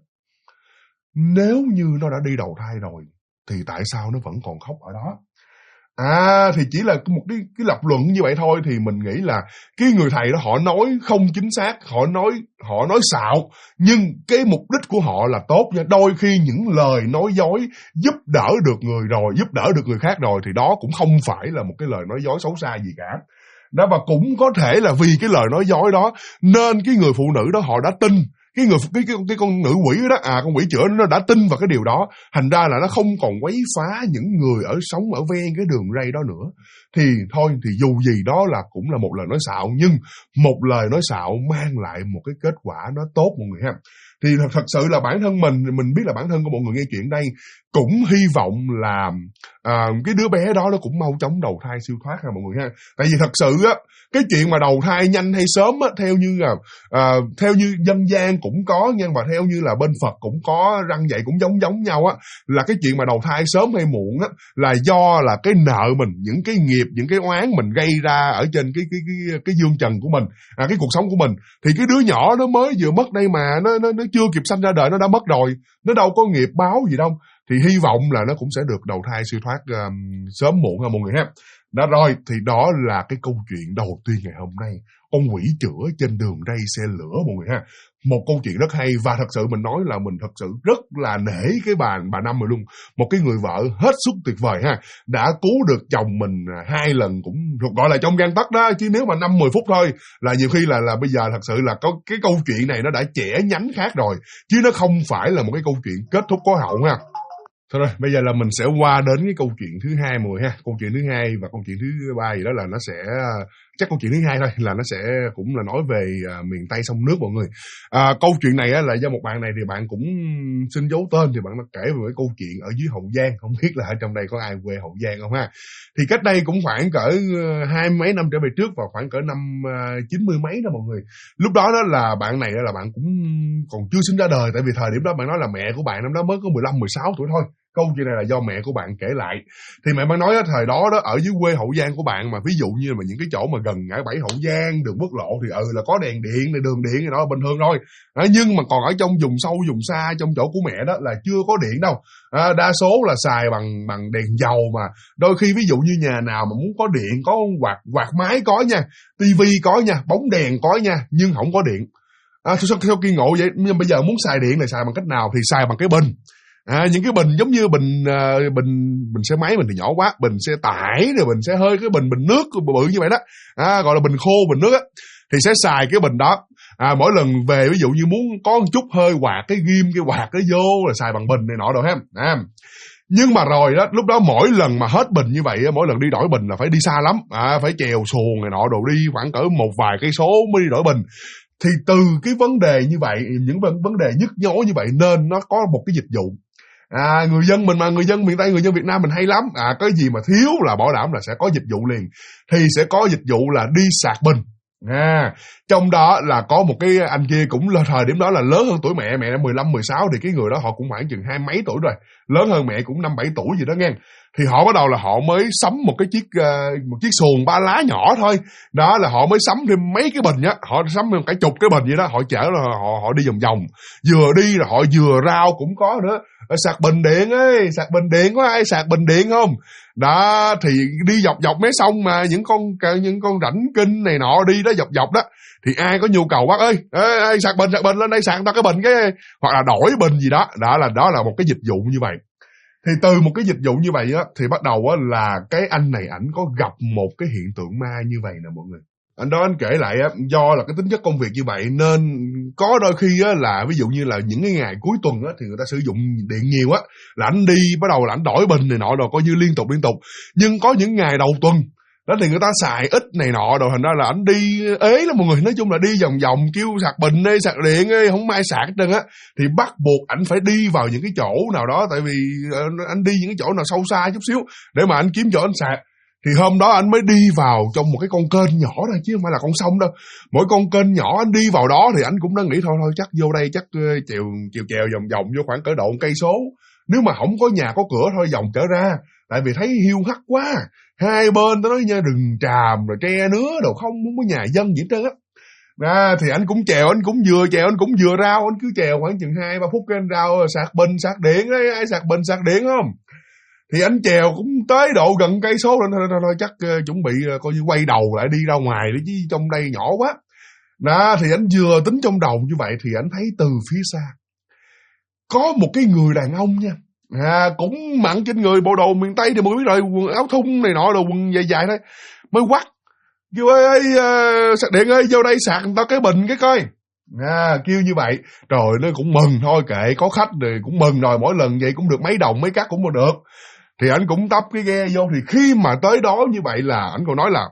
Nếu như nó đã đi đầu thai rồi thì tại sao nó vẫn còn khóc ở đó? Thì chỉ là một cái lập luận như vậy thôi. Thì mình nghĩ là cái người thầy đó họ nói không chính xác, họ nói xạo, nhưng cái mục đích của họ là tốt nha. Đôi khi những lời nói dối giúp đỡ được người rồi, giúp đỡ được người khác rồi, thì đó cũng không phải là một cái lời nói dối xấu xa gì cả. Đó, và cũng có thể là vì cái lời nói dối đó nên cái người phụ nữ đó họ đã tin. Cái con nữ quỷ đó, con quỷ chữa nó đã tin vào cái điều đó, thành ra là nó không còn quấy phá những người sống ở ven cái đường ray đó nữa. Thì thôi, thì dù gì đó là cũng là một lời nói xạo, nhưng một lời nói xạo mang lại một cái kết quả nó tốt mọi người ha. Thì thật sự là bản thân mình biết là bản thân của mọi người nghe chuyện đây cũng hy vọng là cái đứa bé đó nó cũng mau chóng đầu thai siêu thoát ha mọi người ha. Tại vì thật sự á, cái chuyện mà đầu thai nhanh hay sớm á, theo như dân gian cũng có nha, và theo như là bên Phật cũng có răng dạy cũng giống nhau á, là cái chuyện mà đầu thai sớm hay muộn á là do là cái nợ mình, những cái nghiệp, những cái oán mình gây ra ở trên cái dương trần của mình, cái cuộc sống của mình. Thì cái đứa nhỏ nó mới vừa mất đây mà nó chưa kịp sanh ra đời nó đã mất rồi, nó đâu có nghiệp báo gì đâu. Thì hy vọng là nó cũng sẽ được đầu thai siêu thoát sớm muộn ha mọi người ha. Đó rồi, thì đó là cái câu chuyện đầu tiên ngày hôm nay, con quỷ chữa trên đường ray xe lửa mọi người ha. Một câu chuyện rất hay, và thật sự mình nói là mình thật sự rất là nể cái bà Năm rồi luôn. Một cái người vợ hết sức tuyệt vời ha, đã cứu được chồng mình 2 lần, cũng gọi là trong gang tấc đó. Chứ nếu mà 5-10 phút thôi là nhiều khi là bây giờ thật sự là có cái câu chuyện này nó đã chẻ nhánh khác rồi, chứ nó không phải là một cái câu chuyện kết thúc có hậu ha. Thôi rồi, bây giờ là mình sẽ qua đến cái câu chuyện thứ hai mọi người ha. Câu chuyện thứ hai và câu chuyện thứ ba gì đó là nó sẽ chắc câu chuyện thứ hai thôi, là nó sẽ cũng là nói về miền Tây sông nước mọi người. Câu chuyện này á, là do một bạn này thì bạn cũng xin giấu tên, thì bạn đã kể về cái câu chuyện ở dưới Hậu Giang, không biết là ở trong đây có ai quê Hậu Giang không ha. Thì cách đây cũng khoảng cỡ 20 mấy năm trở về trước, vào khoảng cỡ năm 90 mấy đó mọi người. Lúc đó đó là bạn này là bạn cũng còn chưa sinh ra đời, tại vì thời điểm đó bạn nói là mẹ của bạn năm đó mới có 15, 16 tuổi thôi. Câu chuyện này là do mẹ của bạn kể lại. Thì mẹ bạn nói á, thời đó đó ở dưới quê Hậu Giang của bạn, mà ví dụ như mà những cái chỗ mà gần ngã bảy Hậu Giang, đường quốc lộ thì là có đèn điện, đường điện thì đó là bình thường thôi. Nhưng mà còn ở trong vùng sâu vùng xa, trong chỗ của mẹ đó là chưa có điện đâu. Đa số là xài bằng đèn dầu, mà đôi khi ví dụ như nhà nào mà muốn có điện, có quạt máy có nha, tivi có nha, bóng đèn có nha, nhưng không có điện. Theo kiên ngộ vậy, nhưng bây giờ muốn xài điện là xài bằng cách nào? Thì xài bằng cái bình. Những cái bình giống như bình xe máy mình thì nhỏ quá, bình xe tải rồi bình xe hơi, cái bình nước bự như vậy đó, gọi là bình khô, bình nước á, thì sẽ xài cái bình đó. Mỗi lần về ví dụ như muốn có một chút hơi quạt, cái ghim cái quạt cái vô là xài bằng bình này nọ rồi ha. Nhưng mà rồi đó, lúc đó mỗi lần mà hết bình như vậy, mỗi lần đi đổi bình là phải đi xa lắm, phải chèo xuồng này nọ đồ, đi khoảng cỡ một vài cây số mới đi đổi bình. Thì từ cái vấn đề như vậy, những vấn đề nhức nhối như vậy, nên nó có một cái dịch vụ. Người dân mình mà, người dân miền Tây, người dân Việt Nam mình hay lắm. Cái gì mà thiếu là bảo đảm là sẽ có dịch vụ liền. Thì sẽ có dịch vụ là đi sạc bình. Trong đó là có một cái anh kia cũng là thời điểm đó là lớn hơn tuổi mẹ đã 15, 16, thì cái người đó họ cũng khoảng chừng 20 mấy tuổi rồi, lớn hơn mẹ cũng 5, 7 tuổi gì đó nghe. Thì họ bắt đầu là họ mới sắm một chiếc xuồng 3 lá nhỏ thôi. Đó là họ mới sắm thêm mấy cái bình á, họ sắm thêm cả chục cái bình vậy đó, họ chở là họ đi vòng vòng. Vừa đi là họ vừa rao cũng có nữa. Sạc bình điện ơi, sạc bình điện, có ai sạc bình điện không? Đó thì đi dọc mấy sông mà những con rãnh kinh này nọ đi đó dọc đó, thì ai có nhu cầu bác ơi, sạc bình lên đây, sạc tao cái bình cái, hoặc là đổi bình gì đó. Đó là một cái dịch vụ như vậy. Thì từ một cái dịch vụ như vậy á, thì bắt đầu á là cái anh này ảnh có gặp một cái hiện tượng ma như vậy nè mọi người. Anh đó anh kể lại á, do là cái tính chất công việc như vậy nên có đôi khi á là ví dụ như là những cái ngày cuối tuần á thì người ta sử dụng điện nhiều á, là anh đi bắt đầu là anh đổi bình này nọ rồi coi như liên tục. Nhưng có những ngày đầu tuần đó thì người ta xài ít này nọ rồi, thành ra là anh đi ế lắm mọi người. Nói chung là đi vòng kêu sạc bình ơi, sạc điện ơi, không ai sạc hết trơn á. Thì bắt buộc anh phải đi vào những cái chỗ nào đó, tại vì anh đi những cái chỗ nào sâu xa chút xíu để mà anh kiếm chỗ anh sạc. Thì hôm đó anh mới đi vào trong một cái con kênh nhỏ thôi, chứ không phải là con sông đâu. Mỗi con kênh nhỏ anh đi vào đó thì anh cũng đã nghĩ thôi chắc vô đây chắc chèo vòng vô khoảng cỡ độ 1 cây số. Nếu mà không có nhà có cửa thôi vòng trở ra, tại vì thấy hiu hắt quá. Hai bên tôi nói nha, rừng tràm rồi tre nứa đồ, không có nhà dân gì hết trơn á. Thì anh cũng chèo, anh cũng vừa chèo, anh cũng vừa rao, anh cứ chèo khoảng chừng 2-3 phút cái anh rao sạc bình sạc điện đấy, ai sạc bình sạc điện không? Thì anh chèo cũng tới độ gần cây số rồi, thôi chắc chuẩn bị coi như quay đầu lại đi ra ngoài đi, chứ trong đây nhỏ quá. Thì anh vừa tính trong đầu như vậy thì anh thấy từ phía xa có một cái người đàn ông nha, cũng mặn trên người bộ đồ miền Tây thì mọi người biết rồi, quần áo thun này nọ, đồ quần dài thôi, mới quắt kêu ơi sạc điện ơi, vô đây sạc tao cái bình cái coi. Kêu như vậy rồi nó cũng mừng thôi, kệ có khách rồi cũng mừng rồi, mỗi lần vậy cũng được mấy đồng mấy cắt cũng được. Thì anh cũng tấp cái ghe vô. Thì khi mà tới đó như vậy là anh còn nói là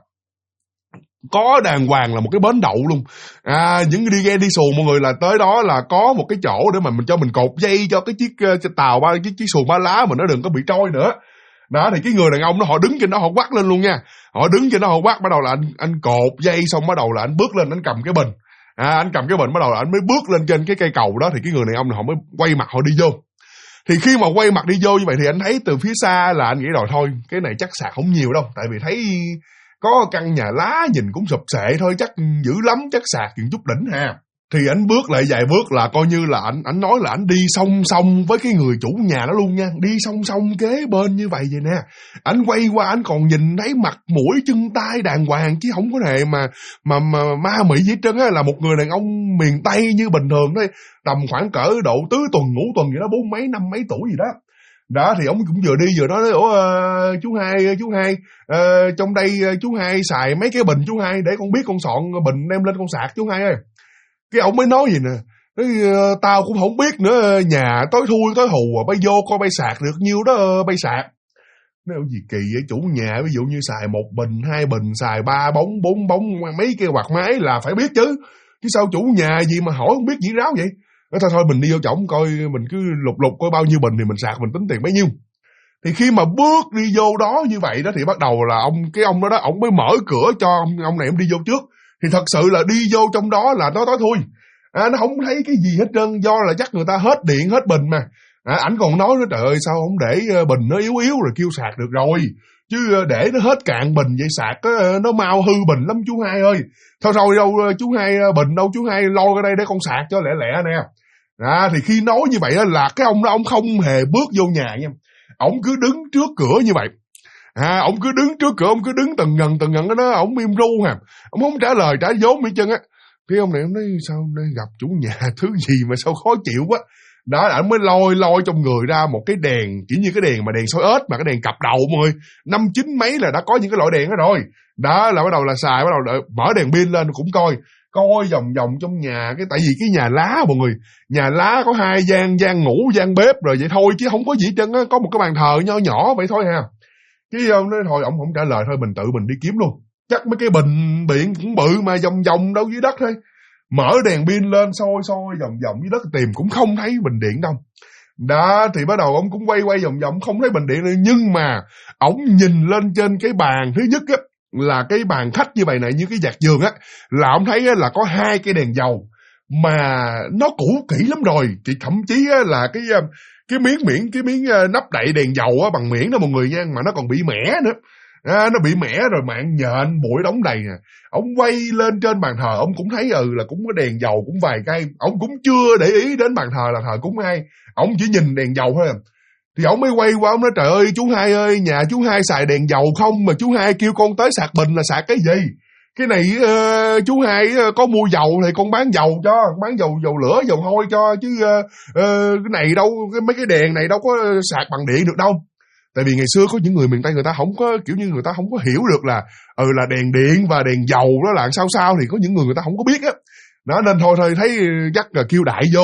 có đàng hoàng là một cái bến đậu luôn. Những đi ghe đi xuồng mọi người, là tới đó là có một cái chỗ để mà mình cột dây cho cái chiếc tàu chiếc xuồng 3 lá mà nó đừng có bị trôi nữa. Thì cái người đàn ông đó họ đứng trên đó họ quát lên luôn nha. Họ đứng trên đó họ quát, bắt đầu là anh cột dây xong bắt đầu là anh bước lên anh cầm cái bình. Anh cầm cái bình bắt đầu là anh mới bước lên trên cái cây cầu đó. Thì cái người đàn ông này họ mới quay mặt họ đi vô. Thì khi mà quay mặt đi vô như vậy thì anh thấy từ phía xa là anh nghĩ rồi thôi, cái này chắc sạc không nhiều đâu, tại vì thấy có căn nhà lá nhìn cũng sụp sệ thôi, chắc dữ lắm, chắc sạc chừng chút đỉnh ha. Thì anh bước lại vài bước là coi như là anh nói là anh đi song song với cái người chủ nhà đó luôn nha, đi song song kế bên như vậy nè. Anh quay qua anh còn nhìn thấy mặt mũi chân tay đàng hoàng, chứ không có hề mà ma mị gì hết trơn á, là một người đàn ông miền Tây như bình thường thôi, tầm khoảng cỡ độ tứ tuần ngũ tuần gì đó, 40 mấy năm mấy tuổi gì đó. Thì ông cũng vừa đi vừa nói chú hai, trong đây chú hai xài mấy cái bình chú hai, để con biết con soạn bình đem lên con sạc chú hai ơi. Cái ông mới nói gì nè, tao cũng không biết nữa, nhà tối thui tối hù, bay vô coi bay sạc được nhiêu đó bay sạc. Nói gì kỳ vậy chủ nhà, ví dụ như xài 1 bình, 2 bình, xài 3 bóng, 4 bóng, mấy cái quạt máy là phải biết chứ. Chứ sao chủ nhà gì mà hỏi không biết gì ráo vậy. Thôi mình đi vô chổng coi, mình cứ lục coi bao nhiêu bình thì mình sạc, mình tính tiền bấy nhiêu. Thì khi mà bước đi vô đó như vậy đó thì bắt đầu là ông đó ông mới mở cửa cho ông này ông đi vô trước. Thì thật sự là đi vô trong đó là nó tối thui. Nó không thấy cái gì hết trơn, do là chắc người ta hết điện hết bình mà. Ảnh còn nói nữa, trời ơi sao không để bình nó yếu yếu rồi kêu sạc được rồi, chứ để nó hết cạn bình vậy sạc nó mau hư bình lắm chú Hai ơi. Thôi đâu chú Hai bình đâu, chú Hai lôi ra đây để con sạc cho lẹ lẹ nè. Thì khi nói như vậy là cái ông đó ông không hề bước vô nhà nha, ông cứ đứng trước cửa như vậy. Ông cứ đứng trước cửa, ông cứ đứng từng ngần đó, ông im ru hà, ông không trả lời trả vốn gì chân á. Cái ông này ông nói sao nay gặp chủ nhà thứ gì mà sao khó chịu quá. Đó, ảnh mới lôi trong người ra một cái đèn, kiểu như cái đèn mà đèn soi ếch mà cái đèn cặp đầu mọi người, 5, 9 mấy là đã có những cái loại đèn đó rồi. Đó là bắt đầu là xài, bắt đầu mở đèn pin lên cũng coi vòng trong nhà, cái tại vì cái nhà lá mọi người, nhà lá có 2 gian ngủ, gian bếp rồi vậy thôi chứ không có gì hết trơn á, có một cái bàn thờ nho nhỏ vậy thôi ha. Chứ ông nói thôi ông không trả lời thôi mình tự mình đi kiếm luôn. Chắc mấy cái bình điện cũng bự mà vòng đâu dưới đất thôi. Mở đèn pin lên soi vòng dưới đất tìm cũng không thấy bình điện đâu. Đó thì bắt đầu ông cũng quay vòng không thấy bình điện nữa, nhưng mà ông nhìn lên trên cái bàn thứ nhất á, là cái bàn khách như vậy này, như cái giặt giường á, là ông thấy á, là có 2 cái đèn dầu mà nó cũ kỹ lắm rồi, thì thậm chí á, là cái miếng nắp đậy đèn dầu á, bằng miếng đó mọi người nha, mà nó còn bị mẻ nữa. Nó bị mẻ rồi mạng nhện bụi đóng đầy nè. Ông quay lên trên bàn thờ ông cũng thấy là cũng có đèn dầu cũng vài cây, ông cũng chưa để ý đến bàn thờ là thờ cúng ai, ông chỉ nhìn đèn dầu thôi. Thì ông mới quay qua ông nói trời ơi chú Hai ơi, nhà chú Hai xài đèn dầu không mà chú Hai kêu con tới sạc bình là sạc cái gì? Cái này chú Hai có mua dầu thì con bán dầu cho, bán dầu lửa dầu hôi cho, chứ cái này đâu, mấy cái đèn này đâu có sạc bằng điện được đâu. Tại vì ngày xưa có những người miền Tây người ta không có, kiểu như người ta không có hiểu được là là đèn điện và đèn dầu đó là sao thì có những người ta không có biết á. Đó nên thôi thấy chắc là kêu đại vô.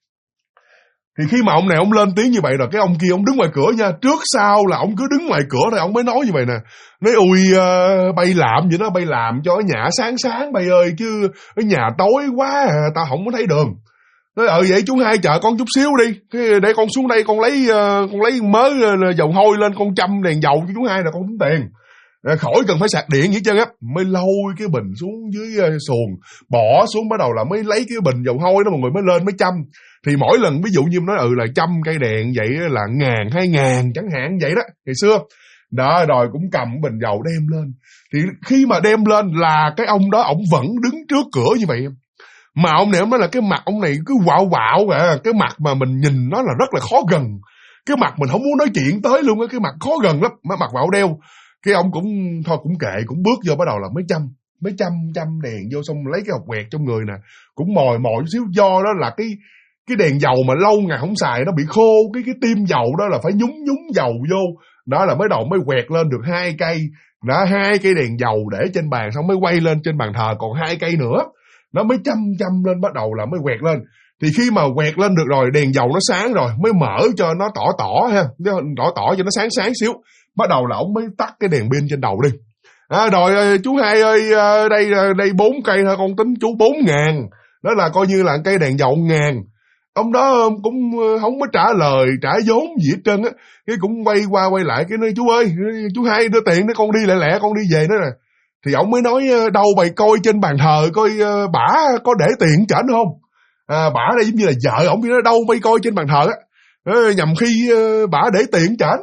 Thì khi mà ông này ông lên tiếng như vậy rồi, cái ông kia ông đứng ngoài cửa nha, trước sau là ông cứ đứng ngoài cửa thôi, ông mới nói như vậy nè. Nói ui bay làm vậy đó, bay làm cho ở nhà sáng bay ơi, chứ ở nhà tối quá ta không có thấy đường. Nói vậy chú Hai chờ con chút xíu đi, để con xuống đây con lấy mớ dầu hôi lên, con châm đèn dầu cho chú Hai là con tính tiền. Khỏi cần phải sạc điện vậy trơn á. Mới lôi cái bình xuống dưới xuồng, bỏ xuống, bắt đầu là mới lấy cái bình dầu hôi đó mọi người mới lên mới châm. Thì mỗi lần ví dụ như nói là châm cây đèn vậy là 1.000, 2.000 chẳng hạn vậy đó ngày xưa. Đó rồi cũng cầm bình dầu đem lên. Thì khi mà đem lên là cái ông đó ông vẫn đứng trước cửa như vậy. Mà ông này ông nói là cái mặt ông này cứ quạo kìa, cái mặt mà mình nhìn nó là rất là khó gần. Cái mặt mình không muốn nói chuyện tới luôn á, cái mặt khó gần lắm, mặt quạo đeo. Cái ông cũng thôi cũng kệ, cũng bước vô bắt đầu là mới châm đèn vô, xong lấy cái hộp quẹt trong người nè, cũng mòi chút xíu, do đó là cái đèn dầu mà lâu ngày không xài nó bị khô, cái tim dầu đó là phải nhúng dầu vô. Đó là mới đầu mới quẹt lên được 2 cây. Đó 2 cây đèn dầu để trên bàn, xong mới quay lên trên bàn thờ còn 2 cây nữa. Nó mới châm lên, bắt đầu là mới quẹt lên. Thì khi mà quẹt lên được rồi, đèn dầu nó sáng rồi, mới mở cho nó tỏ ha, tỏ cho nó sáng xíu. Bắt đầu là ông mới tắt cái đèn pin trên đầu đi. Rồi chú Hai ơi, đây 4 cây thôi, con tính chú 4.000. Đó là coi như là cây đèn dầu 1.000. Ông đó cũng không có trả lời, trả vốn gì hết trơn á. Cái cũng quay qua quay lại, cái nói chú ơi, chú Hai đưa tiền để con đi lẹ con đi về nữa nè. Thì ông mới nói đâu bày coi trên bàn thờ coi bả có để tiền chảnh không. Bả đây giống như là vợ ổng, nói đâu bay coi trên bàn thờ á, nhằm khi bả để tiền chảnh.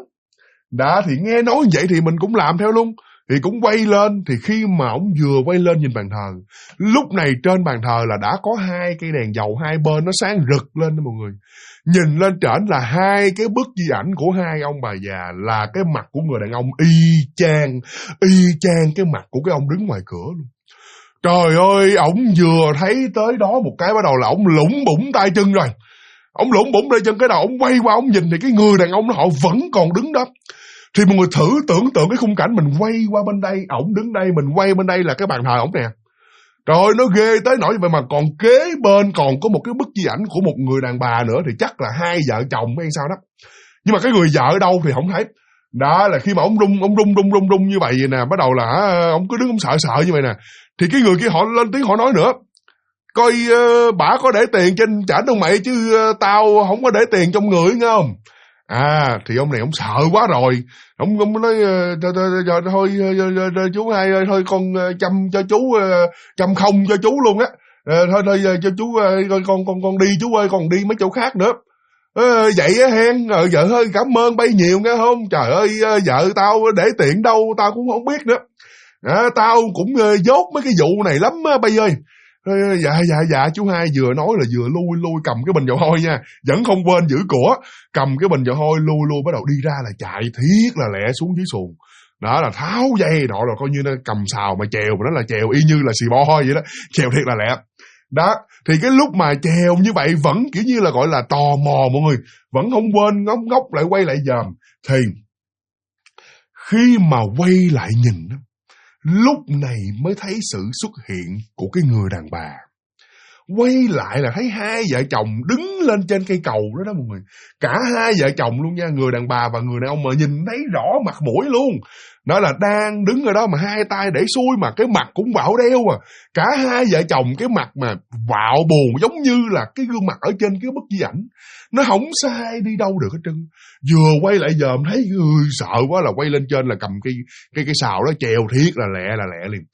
Đã thì nghe nói như vậy thì mình cũng làm theo luôn. Thì cũng quay lên, thì khi mà ổng vừa quay lên nhìn bàn thờ, lúc này trên bàn thờ là đã có 2 cây đèn dầu hai bên nó sáng rực lên đó mọi người. Nhìn lên trển là 2 cái bức di ảnh của 2 ông bà già, là cái mặt của người đàn ông y chang cái mặt của cái ông đứng ngoài cửa luôn. Trời ơi, ổng vừa thấy tới đó một cái bắt đầu là ổng lủng bủng tay chân rồi. Ổng lủng bủng tay chân, cái đầu ổng quay qua ổng nhìn thì cái người đàn ông đó họ vẫn còn đứng đó. Thì mọi người thử tưởng tượng cái khung cảnh, mình quay qua bên đây, ổng đứng đây, mình quay bên đây là cái bàn thờ ổng nè. Trời ơi, nó ghê tới nỗi vậy mà còn kế bên còn có một cái bức di ảnh của một người đàn bà nữa, thì chắc là 2 vợ chồng hay sao đó. Nhưng mà cái người vợ ở đâu thì không thấy. Đó là khi mà ông rung như vậy nè, bắt đầu là ông cứ đứng ông sợ như vậy nè, thì cái người kia họ lên tiếng họ nói nữa, coi bả có để tiền trên chảnh không mày, chứ tao không có để tiền trong người nghe không. Thì ông này ông sợ quá rồi, ông nói thôi chú hai ơi, thôi con chăm cho chú, chăm không cho chú luôn á, thôi cho chú con đi chú ơi, con đi mấy chỗ khác nữa. Vậy á hen, vợ ơi cảm ơn bay nhiều nghe không, trời ơi vợ tao để tiền đâu tao cũng không biết nữa, tao cũng dốt mấy cái vụ này lắm á bay ơi. Dạ chú hai vừa nói là vừa lui cầm cái bình dầu hôi nha, vẫn không quên giữ của, cầm cái bình dầu hôi lui bắt đầu đi ra là chạy thiết là lẹ xuống dưới xuồng. Đó là tháo dây đó, là coi như nó cầm sào mà chèo, mà nó là chèo y như là xì bo hôi vậy đó, chèo thiệt là lẹ. Đó, thì cái lúc mà chèo như vậy vẫn kiểu như là gọi là tò mò mọi người, vẫn không quên ngốc lại quay lại dòm. Thì khi mà quay lại nhìn, lúc này mới thấy sự xuất hiện của cái người đàn bà. Quay lại là thấy hai vợ chồng đứng lên trên cây cầu đó đó mọi người. Cả hai vợ chồng luôn nha, người đàn bà và người đàn ông, mà nhìn thấy rõ mặt mũi luôn. Đó là đang đứng ở đó mà hai tay để xuôi, mà cái mặt cũng vạo đeo à. Cả hai vợ chồng cái mặt mà vạo buồn, giống như là cái gương mặt ở trên cái bức di ảnh. Nó không sai đi đâu được hết trơn. Vừa quay lại dòm thấy sợ quá là quay lên trên là cầm cái sào đó chèo thiết là lẹ liền.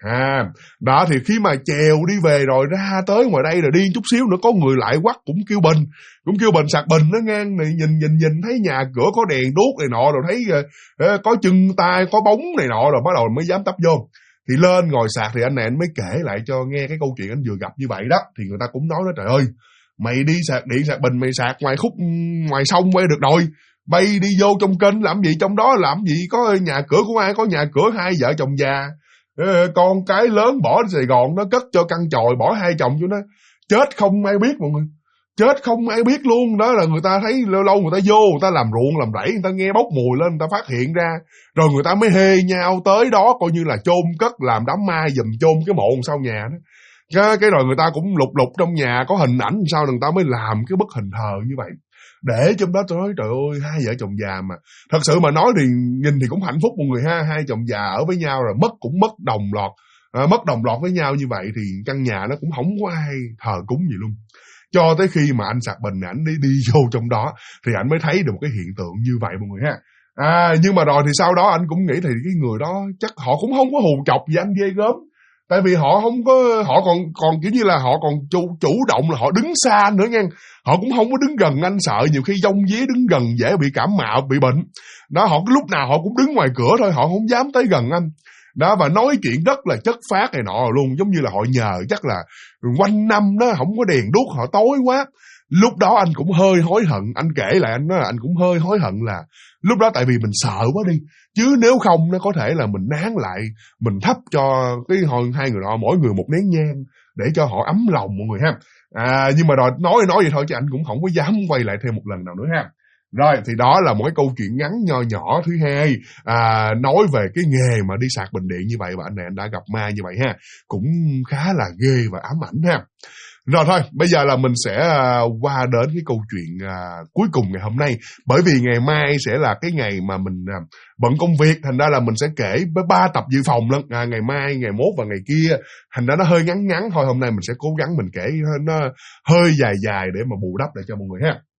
Đó thì khi mà chèo đi về rồi ra tới ngoài đây rồi đi chút xíu nữa có người lại quắt cũng kêu bình sạc bình nó ngang này, nhìn thấy nhà cửa có đèn đuốc này nọ, rồi thấy có chân tay có bóng này nọ, rồi bắt đầu mới dám tấp vô. Thì lên ngồi sạc thì anh này anh mới kể lại cho nghe cái câu chuyện anh vừa gặp như vậy đó. Thì người ta cũng nói đó, trời ơi mày đi sạc điện sạc bình mày sạc ngoài sông quay được rồi, bay đi vô trong kênh làm gì, trong đó làm gì có nhà cửa của ai, có nhà cửa hai vợ chồng già, con cái lớn bỏ đi Sài Gòn nó cất cho căn chòi, bỏ hai chồng cho nó chết không ai biết mọi người, chết không ai biết luôn. Đó là người ta thấy lâu người ta vô, người ta làm ruộng làm rẫy, người ta nghe bốc mùi lên, người ta phát hiện ra, rồi người ta mới hê nhau tới đó coi như là chôn cất, làm đám ma giùm, chôn cái mộ sau nhà đó. Cái rồi người ta cũng lục trong nhà có hình ảnh sao người ta mới làm cái bức hình thờ như vậy. Để trong đó tôi nói trời ơi, hai vợ chồng già mà thật sự mà nói thì nhìn thì cũng hạnh phúc mọi người ha, hai chồng già ở với nhau rồi mất đồng loạt với nhau như vậy thì căn nhà nó cũng không có ai thờ cúng gì luôn. Cho tới khi mà anh sạc bình ảnh đi vô trong đó thì anh mới thấy được một cái hiện tượng như vậy mọi người ha. Nhưng mà rồi thì sau đó anh cũng nghĩ thì cái người đó chắc họ cũng không có hù chọc gì anh ghê gớm. Tại vì họ không có, họ còn kiểu như là họ còn chủ động là họ đứng xa nữa nha. Họ cũng không có đứng gần anh, sợ nhiều khi dông dế đứng gần dễ bị cảm mạo, bị bệnh. Đó, họ lúc nào họ cũng đứng ngoài cửa thôi, họ không dám tới gần anh. Đó, và nói chuyện rất là chất phác này nọ luôn, giống như là họ nhờ chắc là quanh năm đó không có đèn đuốc, họ tối quá. Lúc đó anh cũng hơi hối hận, anh kể lại anh nói là anh cũng hơi hối hận là lúc đó tại vì mình sợ quá đi. Chứ nếu không nó có thể là mình nán lại, mình thắp cho cái hai người đó mỗi người một nén nhang để cho họ ấm lòng mọi người ha. Nhưng mà rồi nói vậy thôi chứ anh cũng không có dám quay lại thêm một lần nào nữa ha. Rồi thì đó là một cái câu chuyện ngắn nho nhỏ thứ hai, nói về cái nghề mà đi sạc bình điện như vậy, và anh này anh đã gặp ma như vậy ha, cũng khá là ghê và ám ảnh ha. Rồi thôi, bây giờ là mình sẽ qua đến cái câu chuyện cuối cùng ngày hôm nay. Bởi vì ngày mai sẽ là cái ngày mà mình bận công việc, thành ra là mình sẽ kể với 3 tập dự phòng lận. Ngày mai, ngày mốt và ngày kia, thành ra nó hơi ngắn thôi. Hôm nay mình sẽ cố gắng mình kể nó hơi dài để mà bù đắp lại cho mọi người ha.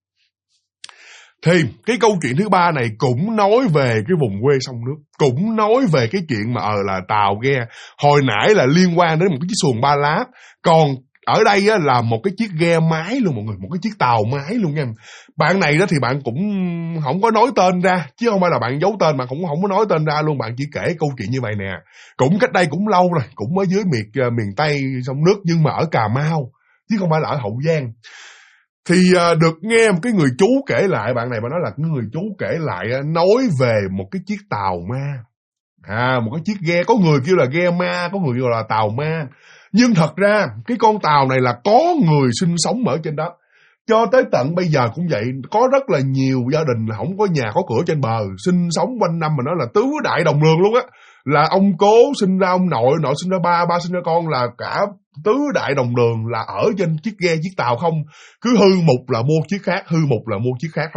Thì cái câu chuyện thứ 3 này cũng nói về cái vùng quê sông nước, cũng nói về cái chuyện mà là tàu ghe. Hồi nãy là liên quan đến một cái chiếc xuồng 3 lá, còn ở đây á, là một cái chiếc ghe máy luôn mọi người, một cái chiếc tàu máy luôn nha. Bạn này đó thì bạn cũng không có nói tên ra, chứ không phải là bạn giấu tên, bạn cũng không có nói tên ra luôn, bạn chỉ kể câu chuyện như vậy nè. Cũng cách đây cũng lâu rồi, cũng ở dưới miền Tây sông nước, nhưng mà ở Cà Mau, chứ không phải là ở Hậu Giang. Thì được nghe một cái người chú kể lại, bạn này bạn nói là cái người chú kể lại nói về một cái chiếc tàu ma. Một cái chiếc ghe, có người kêu là ghe ma, có người kêu là tàu ma. Nhưng thật ra cái con tàu này là có người sinh sống ở trên đó. Cho tới tận bây giờ cũng vậy, có rất là nhiều gia đình là không có nhà có cửa trên bờ, sinh sống quanh năm mà nói là tứ đại đồng đường luôn á. Là ông cố sinh ra ông nội, nội sinh ra ba, ba sinh ra con, là cả tứ đại đồng đường là ở trên chiếc ghe, chiếc tàu không. Cứ hư mục là mua chiếc khác, hư mục là mua chiếc khác thôi.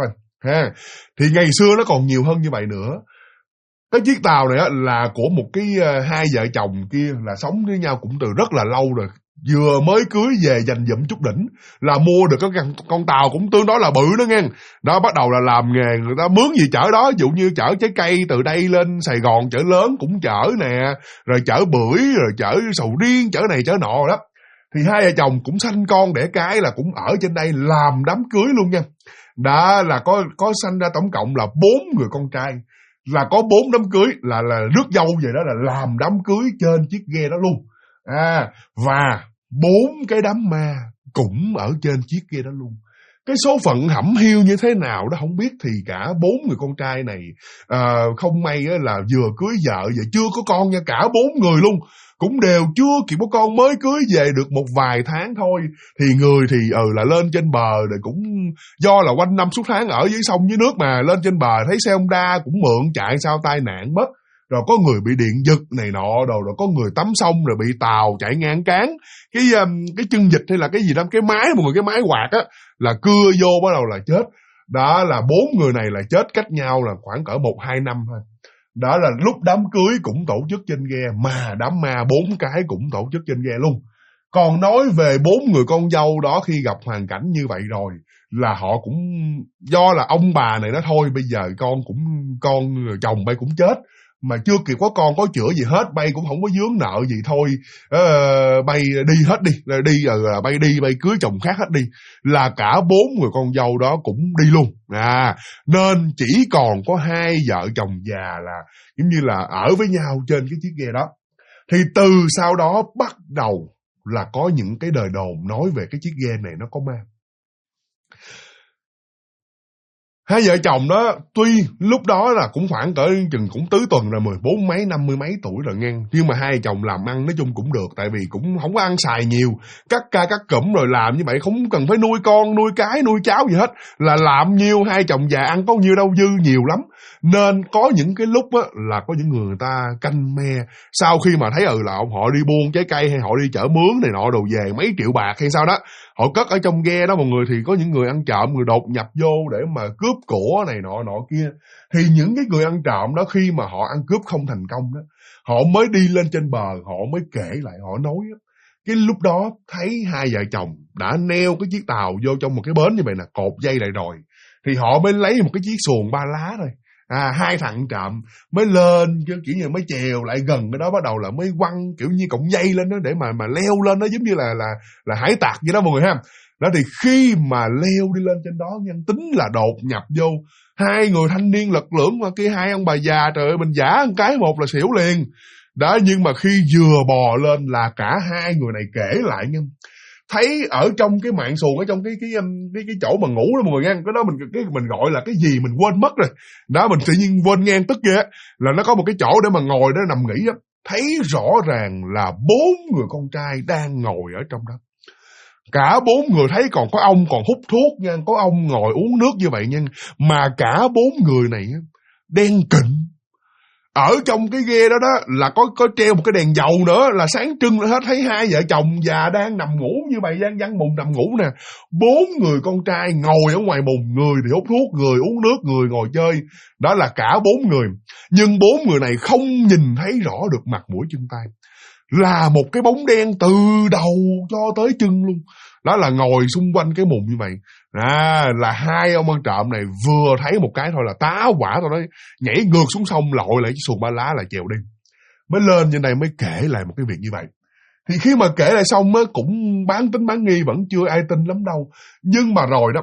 ha. Thì ngày xưa nó còn nhiều hơn như vậy nữa. Cái chiếc tàu này á, là của một cái hai vợ chồng kia là sống với nhau cũng từ rất là lâu rồi, vừa mới cưới về dành dụm chút đỉnh là mua được cái con tàu cũng tương đối là bự đó nghe. Đó, bắt đầu là làm nghề, người ta mướn gì chở đó, ví dụ như chở trái cây từ đây lên Sài Gòn chở lớn cũng chở nè, rồi chở bưởi, rồi chở sầu riêng, chở này chở nọ đó. Thì hai vợ chồng cũng sanh con đẻ cái là cũng ở trên đây làm đám cưới luôn nha. Đó là có sanh ra tổng cộng là 4 người con trai, là có 4 đám cưới, là rước dâu về đó là làm đám cưới trên chiếc ghe đó luôn. Và 4 cái đám ma cũng ở trên chiếc ghe đó luôn. Cái số phận hẩm hiu như thế nào đó không biết, thì cả 4 người con trai này không may là vừa cưới vợ và chưa có con nha, cả 4 người luôn cũng đều chưa kịp có con, mới cưới về được một vài tháng thôi. Thì người thì là lên trên bờ, rồi cũng do là quanh năm suốt tháng ở dưới sông dưới nước mà lên trên bờ thấy xe Honda cũng mượn chạy sao tai nạn mất, rồi có người bị điện giật này nọ, rồi có người tắm sông rồi bị tàu chạy ngang cán cái chân vịt hay là cái gì đó, cái máy một người cái máy quạt á là cưa vô bắt đầu là chết. Đó là 4 người này là chết cách nhau là khoảng cỡ 1-2 năm thôi. Đó là lúc đám cưới cũng tổ chức trên ghe, mà đám ma 4 cái cũng tổ chức trên ghe luôn. Còn nói về 4 người con dâu đó, khi gặp hoàn cảnh như vậy rồi là họ cũng do là ông bà này nói thôi bây giờ con chồng bay cũng chết, mà chưa kịp có con có chữa gì hết, bay cũng không có vướng nợ gì, thôi bay đi hết đi, bay cưới chồng khác hết đi, là cả 4 người con dâu đó cũng đi luôn. Nên chỉ còn có 2 vợ chồng già là giống như là ở với nhau trên cái chiếc ghe đó. Thì từ sau đó bắt đầu là có những cái đời đồn nói về cái chiếc ghe này nó có ma. 2 vợ chồng đó tuy lúc đó là cũng khoảng cỡ chừng cũng tứ tuần rồi, 14 mấy 50 mấy tuổi rồi nghe, nhưng mà 2 vợ chồng làm ăn nói chung cũng được, tại vì cũng không có ăn xài nhiều, cắt ca cắt cụm rồi làm như vậy, không cần phải nuôi con nuôi cái nuôi cháu gì hết, là làm nhiêu 2 chồng già ăn có nhiêu đâu, dư nhiều lắm. Nên có những cái lúc á là có những người ta canh me, sau khi mà thấy là họ đi buôn trái cây hay họ đi chở mướn này nọ đồ về mấy triệu bạc hay sao đó, họ cất ở trong ghe đó mọi người, thì có những người ăn trộm, người đột nhập vô để mà cướp của này nọ kia. Thì những cái người ăn trộm đó khi mà họ ăn cướp không thành công đó, họ mới đi lên trên bờ, họ mới kể lại, họ nói đó, cái lúc đó thấy 2 vợ chồng đã neo cái chiếc tàu vô trong một cái bến như vậy nè, cột dây lại rồi, thì họ mới lấy một cái chiếc xuồng 3 lá thôi. 2 thằng trộm mới lên, kiểu như mới chèo lại gần cái đó, bắt đầu là mới quăng kiểu như cọng dây lên đó để mà leo lên đó, giống như là hải tặc vậy đó mọi người ha. Đó thì khi mà leo đi lên trên đó nhân tính là đột nhập vô 2 người thanh niên lực lưỡng, mà kia 2 ông bà già, trời ơi mình giả một cái một là xỉu liền. Đó, nhưng mà khi vừa bò lên là cả 2 người này kể lại nha, thấy ở trong cái mạn xuồng, ở trong cái chỗ mà ngủ đó mọi người nghe, cái đó mình gọi là cái gì mình quên mất rồi. Đó, mình tự nhiên quên ngang tức ghê, là nó có một cái chỗ để mà ngồi để nằm nghỉ á, thấy rõ ràng là 4 người con trai đang ngồi ở trong đó. Cả 4 người thấy còn có ông còn hút thuốc nha, có ông ngồi uống nước như vậy nha, mà cả 4 người này đen kịnh. Ở trong cái ghe đó là có treo một cái đèn dầu nữa, là sáng trưng hết, thấy 2 vợ chồng già đang nằm ngủ như vậy, văng mùng nằm ngủ nè. 4 người con trai ngồi ở ngoài mùng, người thì hút thuốc, người uống nước, người ngồi chơi. Đó là cả 4 người. Nhưng 4 người này không nhìn thấy rõ được mặt mũi chân tay, là một cái bóng đen từ đầu cho tới chân luôn. Đó là ngồi xung quanh cái mùng như vậy. Là 2 ông ăn trộm này vừa thấy một cái thôi là tá hỏa thôi đó, nhảy ngược xuống sông, lội lại chiếc xuồng 3 lá là chèo đi. Mới lên trên đây mới kể lại một cái việc như vậy. Thì khi mà kể lại xong á, cũng bán tín bán nghi, vẫn chưa ai tin lắm đâu. Nhưng mà rồi đó,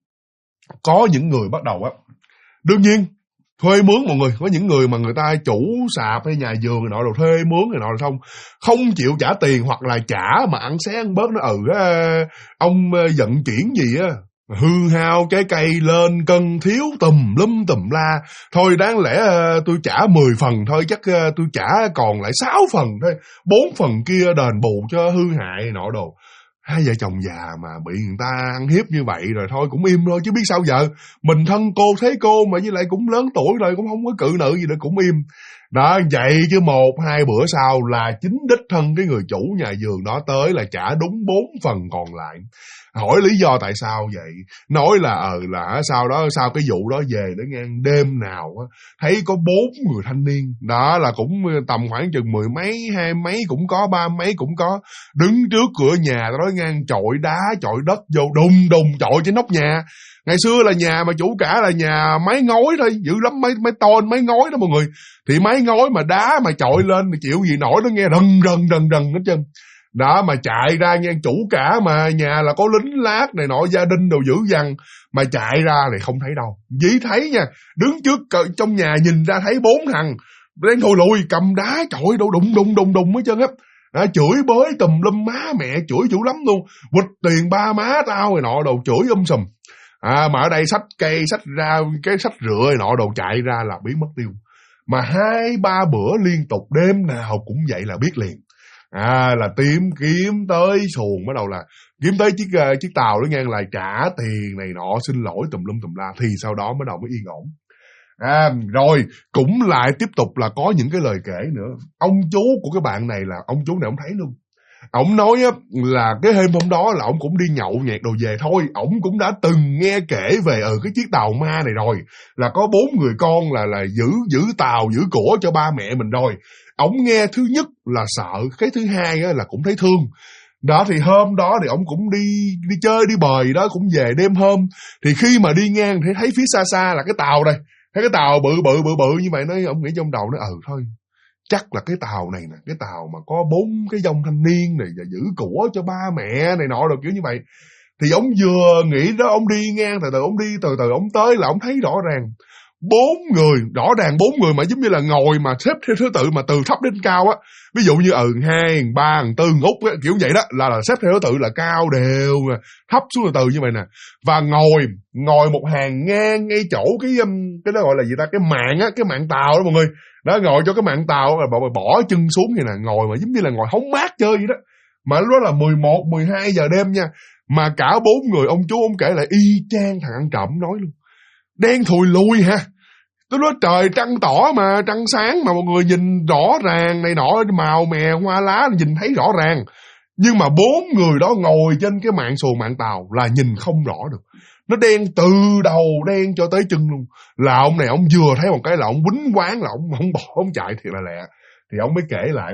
có những người bắt đầu á, đương nhiên thuê mướn mọi người, có những người mà người ta chủ sạp hay nhà vườn này nọ rồi thuê mướn này nọ rồi không chịu trả tiền, hoặc là trả mà ăn xé ăn bớt, nó ông vận chuyển gì á, hư hao trái cây lên cân thiếu tùm la, thôi đáng lẽ tôi trả 10 phần thôi, chắc tôi trả còn lại 6 phần thôi, 4 phần kia đền bù cho hư hại nọ đồ. 2 vợ chồng già mà bị người ta ăn hiếp như vậy rồi thôi cũng im thôi, chứ biết sao giờ. Mình thân cô thế cô mà với lại cũng lớn tuổi rồi, cũng không có cự nữ gì nữa, cũng im. Đó, vậy chứ 1-2 bữa sau là chính đích thân cái người chủ nhà vườn đó tới là trả đúng 4 phần còn lại. Hỏi lý do tại sao vậy, nói là sau cái vụ đó về để ngang đêm nào thấy có 4 người thanh niên, đó là cũng tầm khoảng chừng 10 mấy, 20 mấy cũng có, 30 mấy cũng có, đứng trước cửa nhà nói ngang chọi đá chọi đất vô đùng đùng chọi trên nóc nhà. Ngày xưa là nhà mà chủ cả là nhà mái ngói thôi, dữ lắm, mái tôn mái ngói đó mọi người, thì mái ngói mà đá mà chọi lên thì chịu gì nổi, nó nghe rần rần hết trơn. Đó mà chạy ra nghe chủ cả mà nhà là có lính lát này nọ, gia đình đồ dữ dằn, mà chạy ra thì không thấy đâu. Dĩ thấy nha, đứng trước trong nhà nhìn ra thấy 4 thằng đang thùi lùi cầm đá chọi đồ đùng hết trơn á. Chửi bới tùm lum, má mẹ chửi dữ lắm luôn, quỵt tiền ba má tao này nọ đồ, chửi sùm. Mà ở đây xách cây xách ra cái xách rửa này nọ đồ, chạy ra là biến mất tiêu. Mà 2-3 bữa liên tục, đêm nào cũng vậy là biết liền. Là tìm kiếm tới xuồng, bắt đầu là kiếm tới chiếc tàu đó ngang, là trả tiền này nọ, xin lỗi tùm lum tùm la, thì sau đó bắt đầu mới yên ổn. Rồi cũng lại tiếp tục là có những cái lời kể nữa. Ông chú của cái bạn này là ông chú này ông thấy luôn. Ông nói á, là cái hôm hôm đó là ông cũng đi nhậu nhẹt đồ về thôi. Ông cũng đã từng nghe kể về cái chiếc tàu ma này rồi. Là có 4 người con là giữ tàu, giữ của cho ba mẹ mình rồi. Ông nghe thứ nhất là sợ, cái thứ hai á, là cũng thấy thương. Đó thì hôm đó thì ông cũng đi chơi đi bời đó, cũng về đêm hôm. Thì khi mà đi ngang thì thấy phía xa xa là cái tàu đây. Thấy cái tàu bự như vậy, ông nghĩ trong đầu nó thôi. Chắc là cái tàu này nè, cái tàu mà có 4 cái dòng thanh niên này và giữ của cho ba mẹ này nọ rồi kiểu như vậy. Thì ông vừa nghĩ đó, ông đi ngang từ từ ông tới là ông thấy rõ ràng 4 người, rõ ràng 4 người mà giống như là ngồi mà xếp theo thứ tự mà từ thấp đến cao á. Ví dụ như 2, 3, 4, Úc á, kiểu vậy đó, là xếp theo thứ tự là cao đều, thấp xuống từ từ như vậy nè. Và ngồi một hàng ngang ngay chỗ cái đó gọi là gì ta, cái mạn tàu đó mọi người. Đó, ngồi cho cái mạn tàu là bỏ chân xuống vậy nè, ngồi mà giống như là ngồi hóng mát chơi vậy đó. Mà lúc đó là 11, 12 giờ đêm nha. Mà cả 4 người ông chú ông kể lại y chang thằng ăn trộm nói luôn. Đen thùi lùi hả? Tôi nói trời trăng tỏ mà, trăng sáng mà mọi người nhìn rõ ràng này nọ, màu mè hoa lá nhìn thấy rõ ràng. Nhưng mà 4 người đó ngồi trên cái xuồng mạn tàu là nhìn không rõ được. Nó đen từ đầu đen cho tới chân luôn. Là ông này ông vừa thấy một cái là ông quýnh quán, là ông bỏ ông chạy thiệt là lẹ. Thì ông mới kể lại.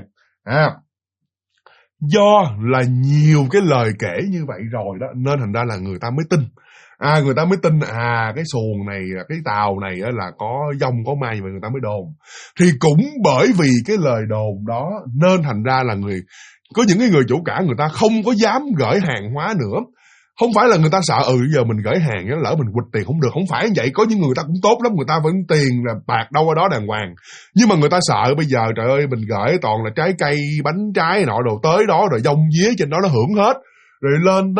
Do là nhiều cái lời kể như vậy rồi đó, nên thành ra là người ta mới tin. Người ta mới tin cái xuồng này, cái tàu này là có dông có ma, vậy người ta mới đồn. Thì cũng bởi vì cái lời đồn đó nên thành ra là có những cái người chủ cả người ta không có dám gửi hàng hóa nữa. Không phải là người ta sợ giờ mình gửi hàng lỡ mình quỵt tiền không được, không phải như vậy. Có những người ta cũng tốt lắm, người ta vẫn tiền là bạc đâu ở đó đàng hoàng. Nhưng mà người ta sợ bây giờ trời ơi mình gửi toàn là trái cây, bánh trái nọ đồ, tới đó rồi dông vía trên đó nó hưởng hết. Rồi lên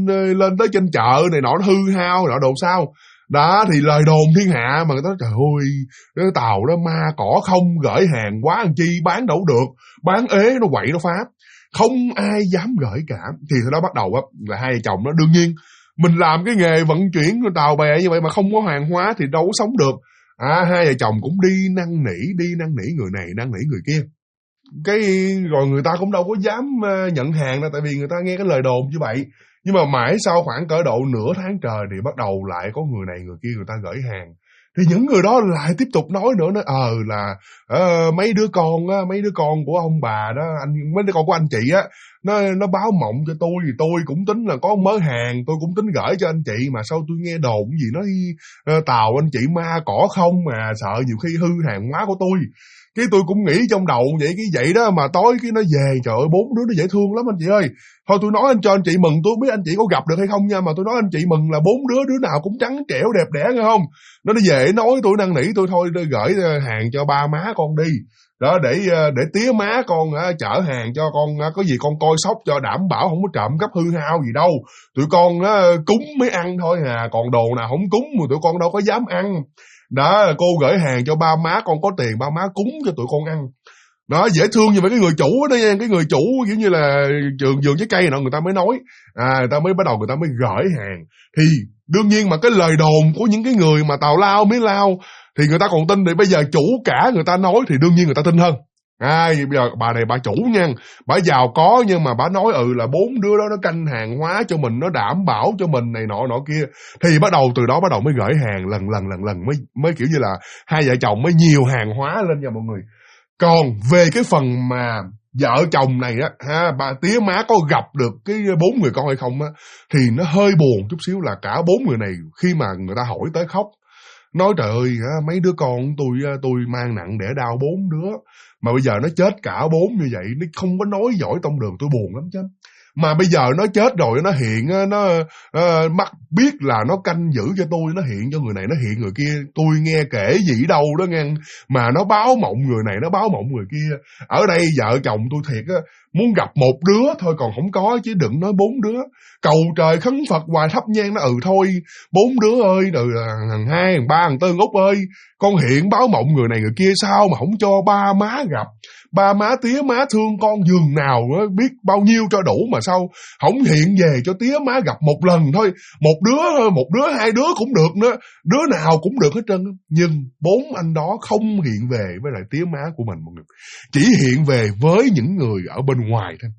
tới trên chợ này nọ nó hư hao nọ đồ sao. Đó thì lời đồn thiên hạ mà người ta nói trời ơi cái tàu đó ma cỏ không, gửi hàng quá làm chi, bán đâu được, bán ế nó quậy nó phá. Không ai dám gửi cả. Thì sau đó bắt đầu là hai vợ chồng nó đương nhiên mình làm cái nghề vận chuyển tàu bè như vậy mà không có hàng hóa thì đâu có sống được. Hai vợ chồng cũng đi năn nỉ người này năn nỉ người kia. Cái rồi người ta cũng đâu có dám nhận hàng đâu, tại vì người ta nghe cái lời đồn như vậy. Nhưng mà mãi sau khoảng cỡ độ nửa tháng trời thì bắt đầu lại có người này người kia người ta gửi hàng. Thì những người đó lại tiếp tục nói nữa, nói là mấy đứa con của ông bà đó, mấy đứa con của anh chị á, nó báo mộng cho tôi, thì tôi cũng tính là có mớ hàng, tôi cũng tính gửi cho anh chị, mà sao tôi nghe đồn gì nói tàu anh chị ma cỏ không, mà sợ nhiều khi hư hàng hóa của tôi. Cái tôi cũng nghĩ trong đầu vậy đó, mà tối cái nó về, trời ơi 4 đứa nó dễ thương lắm anh chị ơi. Thôi tôi nói cho anh chị mừng, tôi không biết anh chị có gặp được hay không nha, mà tôi nói anh chị mừng là 4 đứa nào cũng trắng trẻo đẹp đẽ nghe không. Nó về nói tôi năn nỉ tôi thôi gửi hàng cho ba má con đi. Đó để tía má con chở hàng cho con, có gì con coi sóc cho đảm bảo không có trộm cắp hư hao gì đâu. Tụi con cúng mới ăn thôi còn đồ nào không cúng mà tụi con đâu có dám ăn. Đó, cô gửi hàng cho ba má con có tiền, ba má cúng cho tụi con ăn. Đó, dễ thương như vậy. Cái người chủ đó nha, cái người chủ kiểu như là vườn trái cây nọ, người ta mới nói, người ta mới bắt đầu người ta mới gửi hàng. Thì đương nhiên mà cái lời đồn của những cái người mà tào lao mới lao thì người ta còn tin. Thì bây giờ chủ cả người ta nói thì đương nhiên người ta tin hơn. Bây giờ bà này bà chủ nha, bà giàu có nhưng mà bà nói là 4 đứa đó nó canh hàng hóa cho mình, nó đảm bảo cho mình này nọ kia, thì từ đó bắt đầu mới gửi hàng lần mới kiểu như là hai vợ chồng mới nhiều hàng hóa lên nha mọi người. Còn về cái phần mà vợ chồng này á, bà tía má có gặp được cái 4 người con hay không á, thì nó hơi buồn chút xíu là cả 4 người này khi mà người ta hỏi tới khóc, nói trời ơi mấy đứa con tôi mang nặng đẻ đau 4 đứa mà bây giờ nó chết cả 4 như vậy, nó không có nói giỏi tông đường, tôi buồn lắm chứ. Mà bây giờ nó chết rồi, nó hiện nó mắt biết là nó canh giữ cho tôi, nó hiện cho người này, nó hiện người kia, tôi nghe kể gì đâu đó nghe, mà nó báo mộng người này, nó báo mộng người kia. Ở đây vợ chồng tôi thiệt á, muốn gặp một đứa thôi còn không có, chứ đừng nói 4 đứa. Cầu trời khấn Phật hoài thắp nhang nó thôi 4 đứa ơi, rồi thằng 2, thằng 3, thằng 4 Út ơi, con hiện báo mộng người này người kia, sao mà không cho ba má gặp, ba má tía má thương con giường nào đó, biết bao nhiêu cho đủ, mà sao không hiện về cho tía má gặp một lần thôi, một đứa 2 đứa cũng được nữa, đứa nào cũng được hết trơn. Nhưng 4 anh đó không hiện về với lại tía má của mình mọi người, chỉ hiện về với những người ở bên ngoài thôi.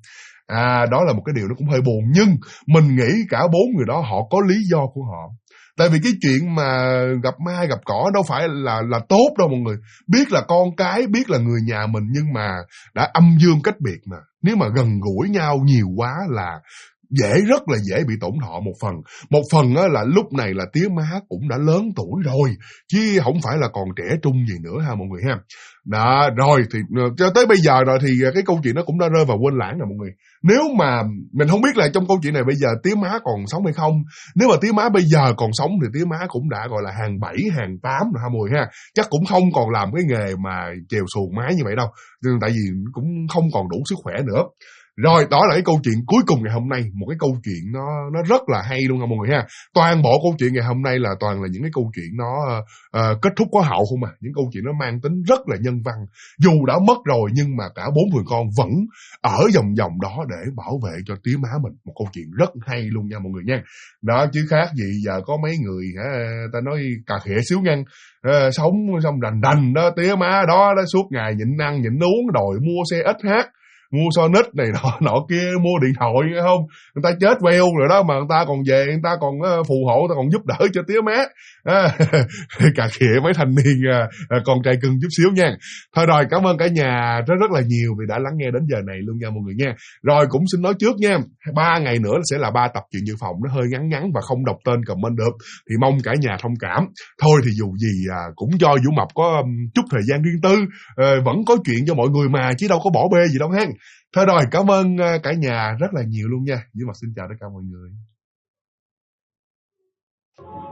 Đó là một cái điều nó cũng hơi buồn, nhưng mình nghĩ cả 4 người đó họ có lý do của họ. Tại vì cái chuyện mà gặp ma gặp cỏ đâu phải là tốt đâu mọi người. Biết là con cái, biết là người nhà mình, nhưng mà đã âm dương cách biệt mà. Nếu mà gần gũi nhau nhiều quá là rất là dễ bị tổn thọ một phần là lúc này là tía má cũng đã lớn tuổi rồi, chứ không phải là còn trẻ trung gì nữa ha mọi người ha. Đó, rồi thì cho tới bây giờ rồi thì cái câu chuyện nó cũng đã rơi vào quên lãng rồi mọi người. Nếu mà mình không biết là trong câu chuyện này bây giờ tía má còn sống hay không. Nếu mà tía má bây giờ còn sống thì tía má cũng đã gọi là hàng 7, hàng 8 rồi ha mọi người ha. Chắc cũng không còn làm cái nghề mà chèo xuồng mái như vậy đâu, tại vì cũng không còn đủ sức khỏe nữa. Rồi, đó là cái câu chuyện cuối cùng ngày hôm nay. Một cái câu chuyện nó rất là hay luôn nha mọi người ha. Toàn bộ câu chuyện ngày hôm nay là toàn là những cái câu chuyện nó kết thúc có hậu không à. Những câu chuyện nó mang tính rất là nhân văn. Dù đã mất rồi nhưng mà cả 4 người con vẫn ở vòng đó để bảo vệ cho tía má mình. Một câu chuyện rất hay luôn nha mọi người nha. Đó, chứ khác gì giờ có mấy người ta nói cà khịa xíu ngăn, sống xong đành đó, tía má đó suốt ngày nhịn ăn nhịn uống, đòi mua xe SH, mua Sonic này nọ kia, mua điện thoại không, người ta chết queo rồi đó mà người ta còn về, người ta còn phù hộ, người ta còn giúp đỡ cho tía má. Cà khịa mấy thanh niên con trai cưng chút xíu nha. Thôi rồi, cảm ơn cả nhà rất là nhiều vì đã lắng nghe đến giờ này luôn nha mọi người nha. Rồi cũng xin nói trước nha, 3 ngày nữa sẽ là 3 tập chuyện dự phòng, nó hơi ngắn và không đọc tên comment được, thì mong cả nhà thông cảm. Thôi thì dù gì cũng cho Vũ Mập có chút thời gian riêng tư, vẫn có chuyện cho mọi người mà, chứ đâu có bỏ bê gì đâu ha. Thôi rồi, cảm ơn cả nhà rất là nhiều luôn nha. Vũ Mập xin chào tất cả mọi người.